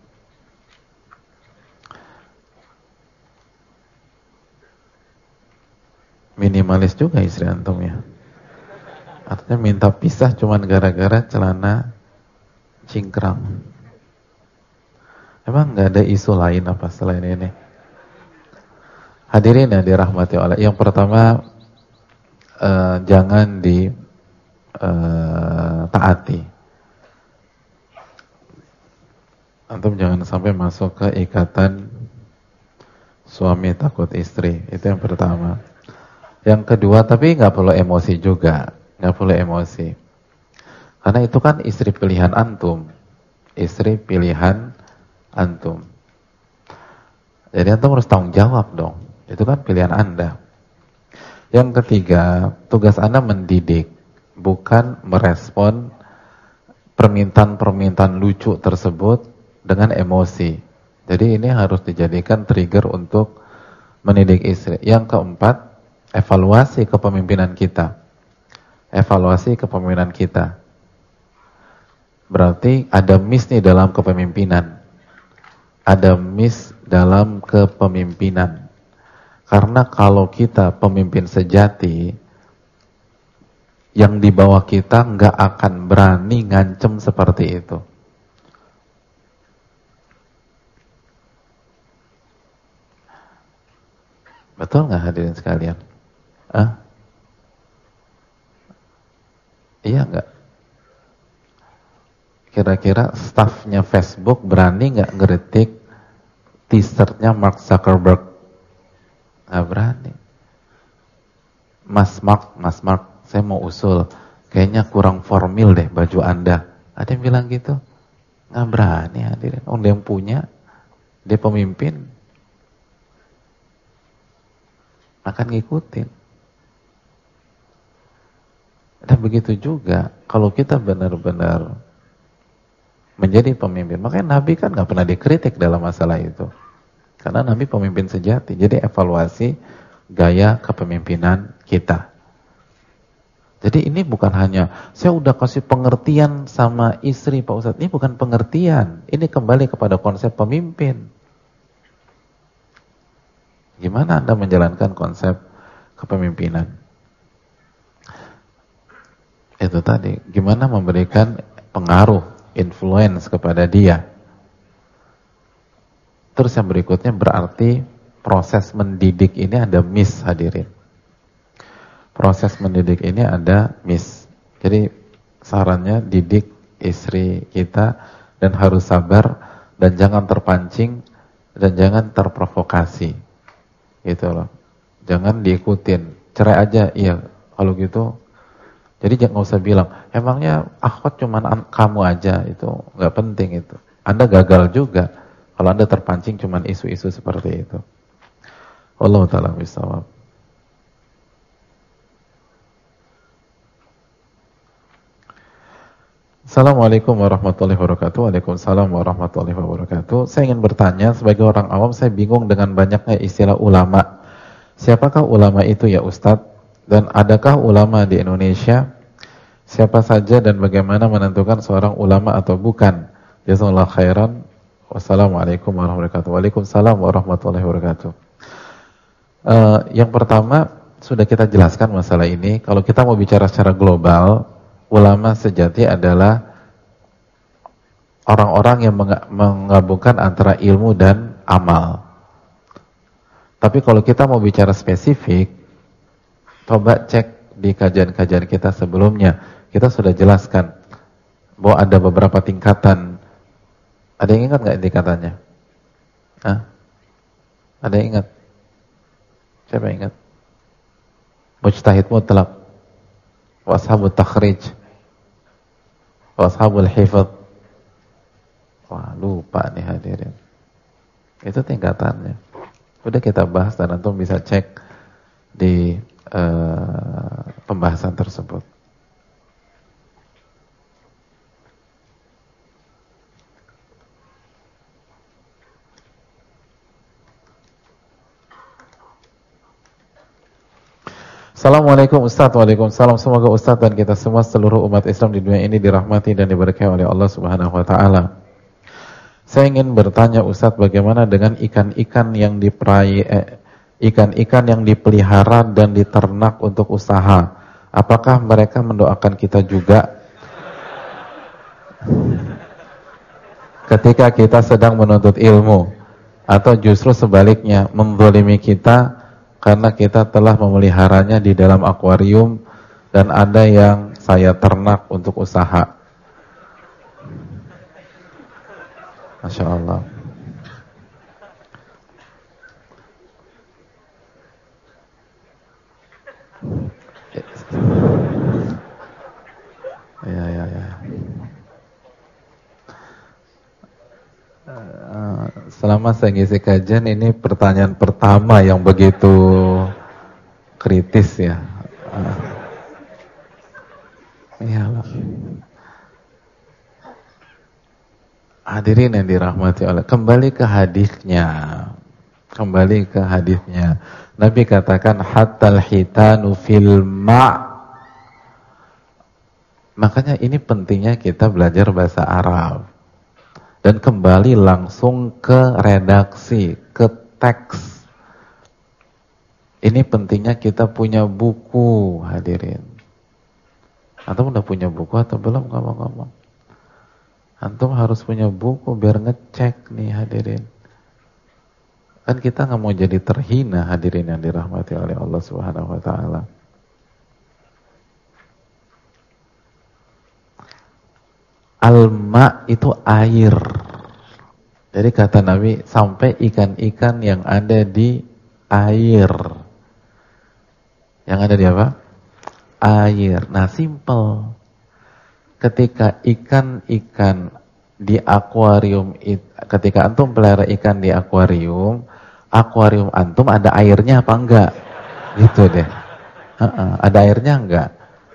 Minimalis juga istri antum ya. Artinya minta pisah cuman gara-gara celana cingkrang. Emang nggak ada isu lain apa selain ini? Hadirin yang dirahmati oleh, yang pertama jangan taati. Antum jangan sampai masuk ke ikatan suami takut istri. Itu yang pertama. Yang kedua, tapi nggak perlu emosi juga, nggak perlu emosi. Karena itu kan istri pilihan antum, istri pilihan antum. Jadi antum harus tanggung jawab dong. Itu kan pilihan Anda. Yang ketiga, tugas Anda mendidik, bukan merespon permintaan-permintaan lucu tersebut dengan emosi. Jadi ini harus dijadikan trigger untuk mendidik istri. Yang keempat, evaluasi kepemimpinan kita. Evaluasi kepemimpinan kita. Berarti ada miss nih dalam kepemimpinan. Ada miss dalam kepemimpinan. Karena kalau kita pemimpin sejati, yang di bawah kita nggak akan berani ngancem seperti itu. Betul nggak hadirin sekalian? Iya nggak? Kira-kira staffnya Facebook berani nggak ngeritik t-shirtnya Mark Zuckerberg? Nggak berani. Mas Mark, saya mau usul, kayaknya kurang formal deh baju Anda. Ada yang bilang gitu? Nggak berani hadirin. Dia yang punya, dia pemimpin, akan ngikutin. Dan begitu juga kalau kita benar-benar menjadi pemimpin. Makanya Nabi kan nggak pernah dikritik dalam masalah itu. Karena Nabi pemimpin sejati. Jadi evaluasi gaya kepemimpinan kita. Jadi ini bukan hanya saya udah kasih pengertian sama istri Pak Ustadz. Ini bukan pengertian. Ini kembali kepada konsep pemimpin. Gimana Anda menjalankan konsep kepemimpinan? Itu tadi, gimana memberikan pengaruh, influence kepada dia. Terus yang berikutnya berarti proses mendidik ini ada miss hadirin. Proses mendidik ini ada miss. Jadi sarannya didik istri kita dan harus sabar dan jangan terpancing dan jangan terprovokasi. Gitu loh. Jangan diikutin. Cerai aja, iya. Kalau gitu, jadi jangan usah bilang, emangnya akhwat cuman kamu aja, itu nggak penting itu. Anda gagal juga kalau Anda terpancing cuman isu-isu seperti itu. Wallahu ta'ala bishawab. Assalamualaikum warahmatullahi wabarakatuh. Waalaikumsalam warahmatullahi wabarakatuh. Saya ingin bertanya, sebagai orang awam saya bingung dengan banyaknya istilah ulama. Siapakah ulama itu ya Ustadz? Dan adakah ulama di Indonesia? Siapa saja dan bagaimana menentukan seorang ulama atau bukan? Jazakallahu khairan. Wassalamualaikum warahmatullahi wabarakatuh. Waalaikumsalam warahmatullahi wabarakatuh. Yang pertama, sudah kita jelaskan masalah ini. Kalau kita mau bicara secara global, ulama sejati adalah orang-orang yang menggabungkan antara ilmu dan amal. Tapi kalau kita mau bicara spesifik, coba cek di kajian-kajian kita sebelumnya. Kita sudah jelaskan bahwa ada beberapa tingkatan. Ada yang ingat nggak tingkatannya? Ada yang ingat? Siapa yang ingat? Mujtahid mutlaq, washabut takhrij, washabul hifadz. Wah, lupa nih hadirin. Itu tingkatannya. Udah kita bahas dan antum bisa cek di pembahasan tersebut. Assalamualaikum Ustaz. Waalaikumsalam. Semoga Ustaz dan kita semua seluruh umat Islam di dunia ini dirahmati dan diberkahi oleh Allah Subhanahu wa taala. Saya ingin bertanya Ustaz, bagaimana dengan ikan-ikan yang ikan-ikan yang dipelihara dan diternak untuk usaha? Apakah mereka mendoakan kita juga ketika kita sedang menuntut ilmu? Atau justru sebaliknya, menzalimi kita karena kita telah memeliharanya di dalam akuarium dan ada yang saya ternak untuk usaha. Masya Allah. Ya. Selama saya ngisi kajian ini pertanyaan pertama yang begitu kritis ya. Iyalah. Hadirin yang dirahmati Allah, kembali ke hadisnya. Nabi katakan hatal hitanu fil ma'. Makanya ini pentingnya kita belajar bahasa Arab. Dan kembali langsung ke redaksi, ke teks. Ini pentingnya kita punya buku, hadirin. Antum udah punya buku atau belum ngomong-ngomong? Antum harus punya buku biar ngecek nih, hadirin. Kan kita nggak mau jadi terhina, hadirin yang dirahmati oleh Allah Subhanahu wa taala. Al-ma' itu air. Jadi kata Nabi, sampai ikan-ikan yang ada di air. Yang ada di apa? Air. Nah, simple. Ketika ikan-ikan di akuarium, ketika antum pelihara ikan di akuarium antum ada airnya apa enggak? Gitu deh. Ada airnya enggak?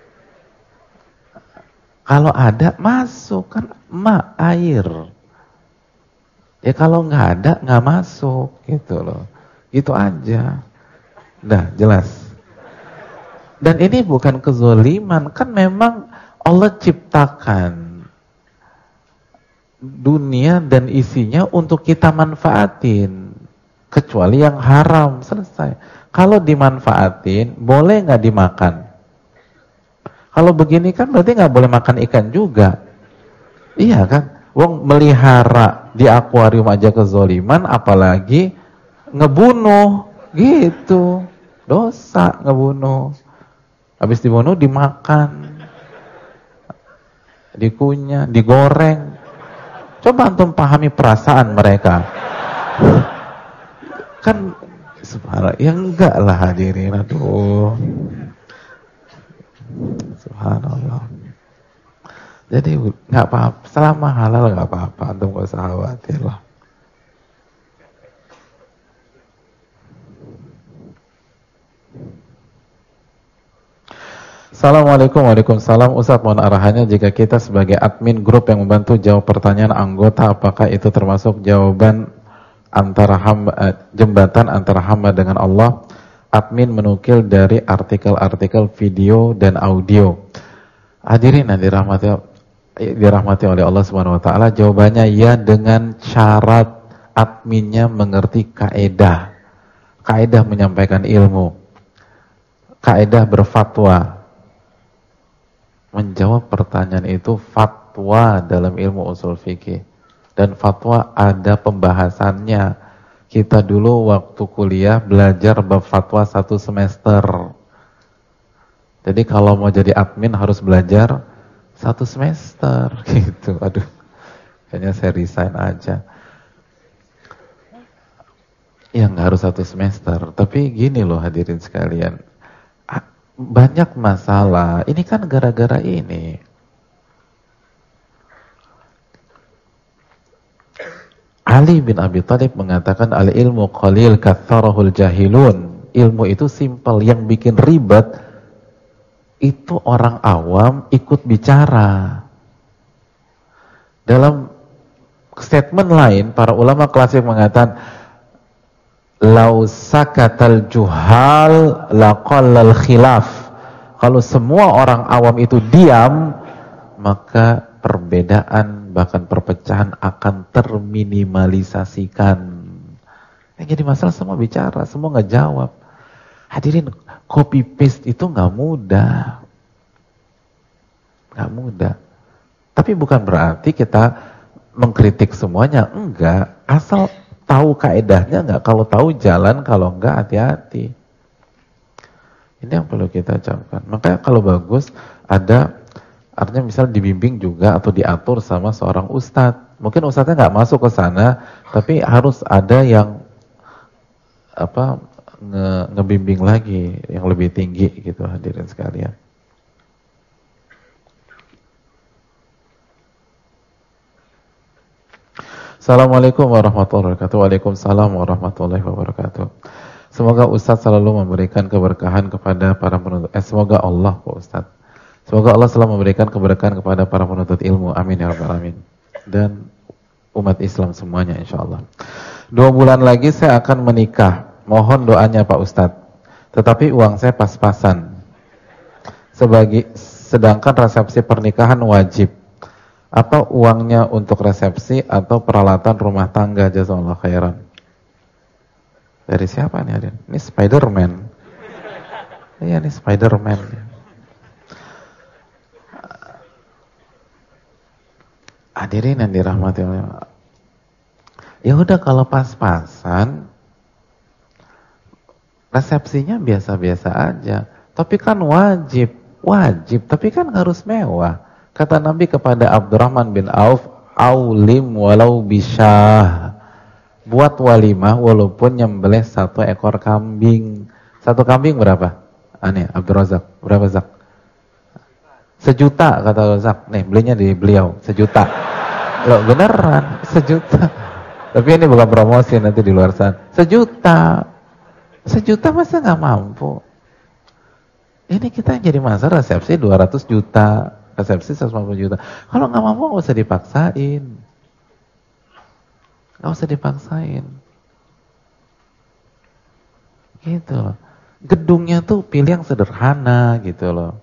Kalau ada, masuk, kan air. Ya kalau nggak ada, nggak masuk, gitu loh. Gitu aja. Dah, jelas. Dan ini bukan kezaliman, kan memang Allah ciptakan dunia dan isinya untuk kita manfaatin. Kecuali yang haram, selesai. Kalau dimanfaatin, boleh nggak dimakan? Kalau begini kan berarti nggak boleh makan ikan juga. Iya kan? Wong melihara di akuarium aja kezoliman, apalagi ngebunuh, gitu. Dosa ngebunuh. Habis dibunuh dimakan, dikunyah, digoreng. Coba antum pahami perasaan mereka. Kan subhanallah, ya enggak lah hadirin, aduh. Subhanallah. Jadi nggak apa-apa, selama halal nggak apa-apa, antum nggak usah khawatir lah. Assalamualaikum, waalaikumsalam. Ustaz, mohon arahannya, jika kita sebagai admin grup yang membantu jawab pertanyaan anggota, apakah itu termasuk jawaban antara hamba, jembatan antara hamba dengan Allah? Admin menukil dari artikel-artikel video dan audio. Hadirin yang dirahmati oleh Allah Subhanahu wa taala, jawabannya ya, dengan syarat adminnya mengerti kaidah. Kaidah menyampaikan ilmu. Kaidah berfatwa. Menjawab pertanyaan itu fatwa dalam ilmu usul fikih. Dan fatwa ada pembahasannya. Kita dulu waktu kuliah belajar bab fatwa 1 semester. Jadi kalau mau jadi admin harus belajar 1 semester gitu. Aduh, kayaknya saya resign aja. Ya nggak harus 1 semester. Tapi gini loh hadirin sekalian, banyak masalah. Ini kan gara-gara ini. Ali bin Abi Thalib mengatakan al-ilmu qalil katharahul jahilun. Ilmu itu simpel, yang bikin ribet itu orang awam ikut bicara. Dalam statement lain, para ulama klasik mengatakan lau sakatal juhal laqallal khilaf. Kalau semua orang awam itu diam, maka perbedaan bahkan perpecahan akan terminimalisasikan. Yang jadi masalah semua bicara, semua nggak jawab. Hadirin, copy paste itu nggak mudah, nggak mudah. Tapi bukan berarti kita mengkritik semuanya, enggak. Asal tahu kaedahnya nggak? Kalau tahu jalan, kalau enggak hati-hati. Ini yang perlu kita ucapkan. Makanya kalau bagus ada, artinya misal dibimbing juga atau diatur sama seorang ustadz. Mungkin ustadznya nggak masuk ke sana, tapi harus ada yang ngebimbing lagi yang lebih tinggi gitu, hadirin sekalian. Assalamualaikum warahmatullahi wabarakatuh. Waalaikumsalam warahmatullahi wabarakatuh. Semoga Ustadz selalu memberikan keberkahan kepada para penuntut. Semoga Allah, Pak Ustadz. Semoga Allah selalu memberikan keberkahan kepada para penuntut ilmu. Amin ya rabbal alamin. Dan umat Islam semuanya insyaallah. 2 bulan lagi saya akan menikah. Mohon doanya Pak Ustadz. Tetapi uang saya pas-pasan. Sedangkan resepsi pernikahan wajib. Apa uangnya untuk resepsi atau peralatan rumah tangga? Jazakallahu khairan. Dari siapa nih Adin? Ini Spider-Man. Iya, ini Spider-Man. Hadirin yang dirahmati oleh Allah. Ya udah, kalau pas-pasan resepsinya biasa-biasa aja. Tapi kan wajib, tapi kan harus mewah. Kata Nabi kepada Abdurrahman bin Auf, "Aulim walau bisyah." Buat walimah walaupun nyembelih 1 ekor kambing. 1 kambing berapa? Aneh, Abdul Razak, berapa Zak? 1 juta kata Razak. Nih, belinya di beliau 1 juta. Loh, beneran 1 juta. Tapi ini bukan promosi, nanti di luar sana. 1 juta. 1 juta masa nggak mampu? Ini kita jadi masa resepsi 200 juta. Resepsi 150 juta. Kalau nggak mampu nggak usah dipaksain. Nggak usah dipaksain. Gitu loh. Gedungnya tuh pilih yang sederhana gitu loh.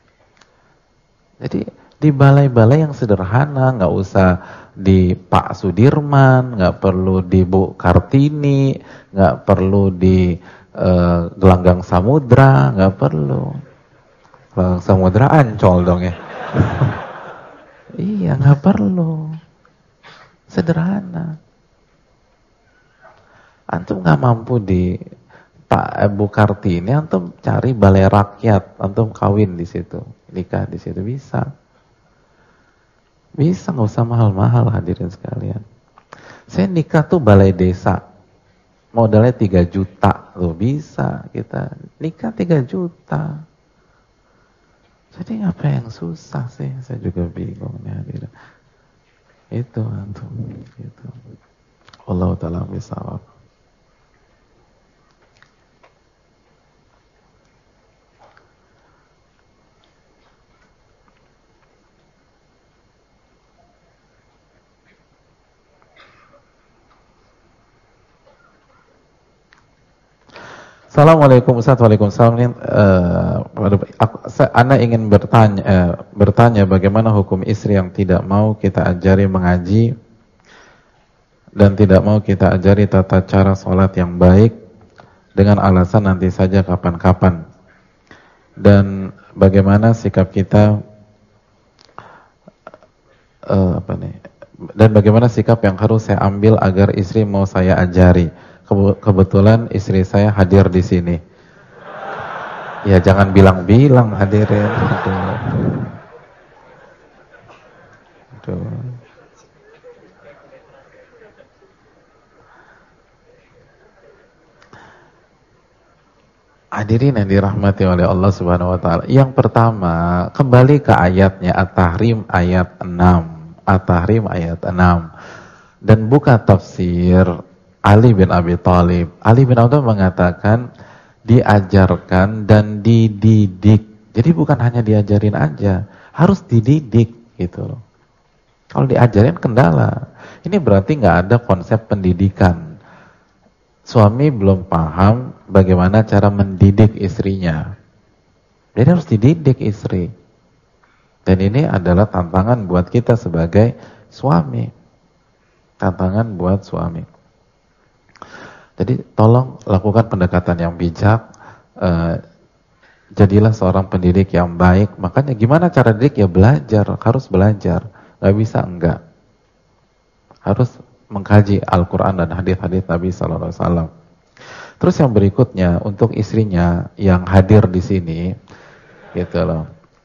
Jadi di balai-balai yang sederhana, nggak usah di Pak Sudirman, nggak perlu di Bu Kartini, nggak perlu di Gelanggang Samudra, nggak perlu. Gelanggang Samudra Ancol dong ya. Iya, nggak perlu. Sederhana. Antum nggak mampu di Pak Bu Kartini, antum cari balai rakyat, antum kawin di situ, nikah di situ bisa. Bisa, nggak usah mahal-mahal hadirin sekalian. Saya nikah tuh balai desa, modalnya 3 juta, loh bisa kita nikah 3 juta. Jadi apa yang susah sih? Saya juga bingung nih hadirin. Itu antum, gitu. Wallahu ta'ala bishawab. Assalamualaikum Ustaz. Waalaikumsalam. Ana ingin bertanya bagaimana hukum istri yang tidak mau kita ajari mengaji dan tidak mau kita ajari tata cara sholat yang baik dengan alasan nanti saja kapan-kapan, dan bagaimana sikap kita dan bagaimana sikap yang harus saya ambil agar istri mau saya ajari. Kebetulan istri saya hadir di sini. Ya jangan bilang-bilang hadirin. Aduh. Hadirin yang dirahmati oleh Allah Subhanahu wa taala. Yang pertama, kembali ke ayatnya At-Tahrim ayat 6. At-Tahrim ayat 6. Dan buka tafsir Ali bin Abi Thalib. Ali bin Abi Thalib mengatakan diajarkan dan dididik. Jadi bukan hanya diajarin aja, harus dididik gitu loh. Kalau diajarin kendala. Ini berarti nggak ada konsep pendidikan. Suami belum paham bagaimana cara mendidik istrinya. Jadi harus dididik istri. Dan ini adalah tantangan buat kita sebagai suami. Tantangan buat suami. Jadi tolong lakukan pendekatan yang bijak, jadilah seorang pendidik yang baik. Makanya gimana cara didik? Ya belajar, harus belajar. Gak bisa enggak. Harus mengkaji Al-Quran dan hadis-hadis Nabi Sallallahu Alaihi Wasallam. Terus yang berikutnya untuk istrinya yang hadir di sini, gitu loh.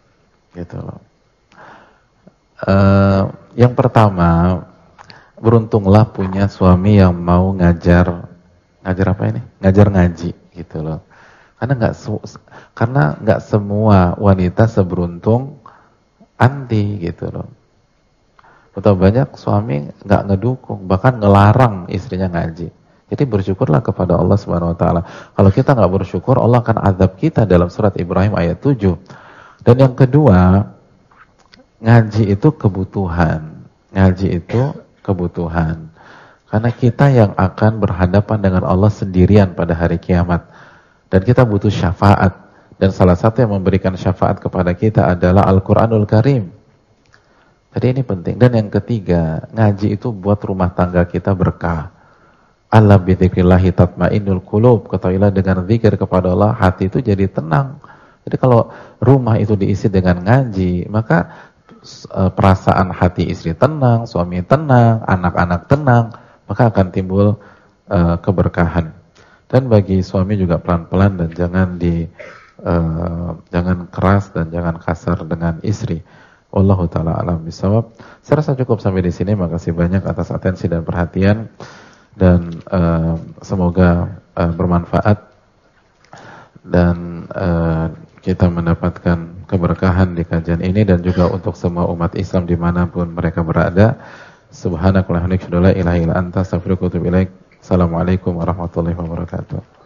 Yang pertama, beruntunglah punya suami yang mau ngajar apa ini? Ngajar ngaji, gitu loh. Karena nggak semua wanita seberuntung anti, gitu loh. Betapa banyak suami nggak ngedukung, bahkan ngelarang istrinya ngaji. Jadi bersyukurlah kepada Allah Subhanahu Wa Taala. Kalau kita nggak bersyukur, Allah akan azab kita dalam surat Ibrahim ayat 7. Dan yang kedua, ngaji itu kebutuhan. Ngaji itu kebutuhan. Karena kita yang akan berhadapan dengan Allah sendirian pada hari kiamat. Dan kita butuh syafaat. Dan salah satu yang memberikan syafaat kepada kita adalah Al-Quranul Karim. Jadi ini penting. Dan yang ketiga, ngaji itu buat rumah tangga kita berkah. Allah bidzikrillahi tatmainnul qulub. Ketahuilah dengan zikir kepada Allah, hati itu jadi tenang. Jadi kalau rumah itu diisi dengan ngaji, maka perasaan hati istri tenang, suami tenang, anak-anak tenang, maka akan timbul keberkahan. Dan bagi suami juga pelan-pelan dan jangan keras dan jangan kasar dengan istri. Wallahu taala alam bisawab. Saya rasa cukup sampai di sini. Makasih banyak atas atensi dan perhatian, dan semoga bermanfaat dan kita mendapatkan keberkahan di kajian ini, dan juga untuk semua umat Islam dimanapun mereka berada. Subhanakallahumma wa bihamdika, la ilaha illa anta, astaghfiruka wa atubu ilaik. Assalamualaikum warahmatullahi wabarakatuh.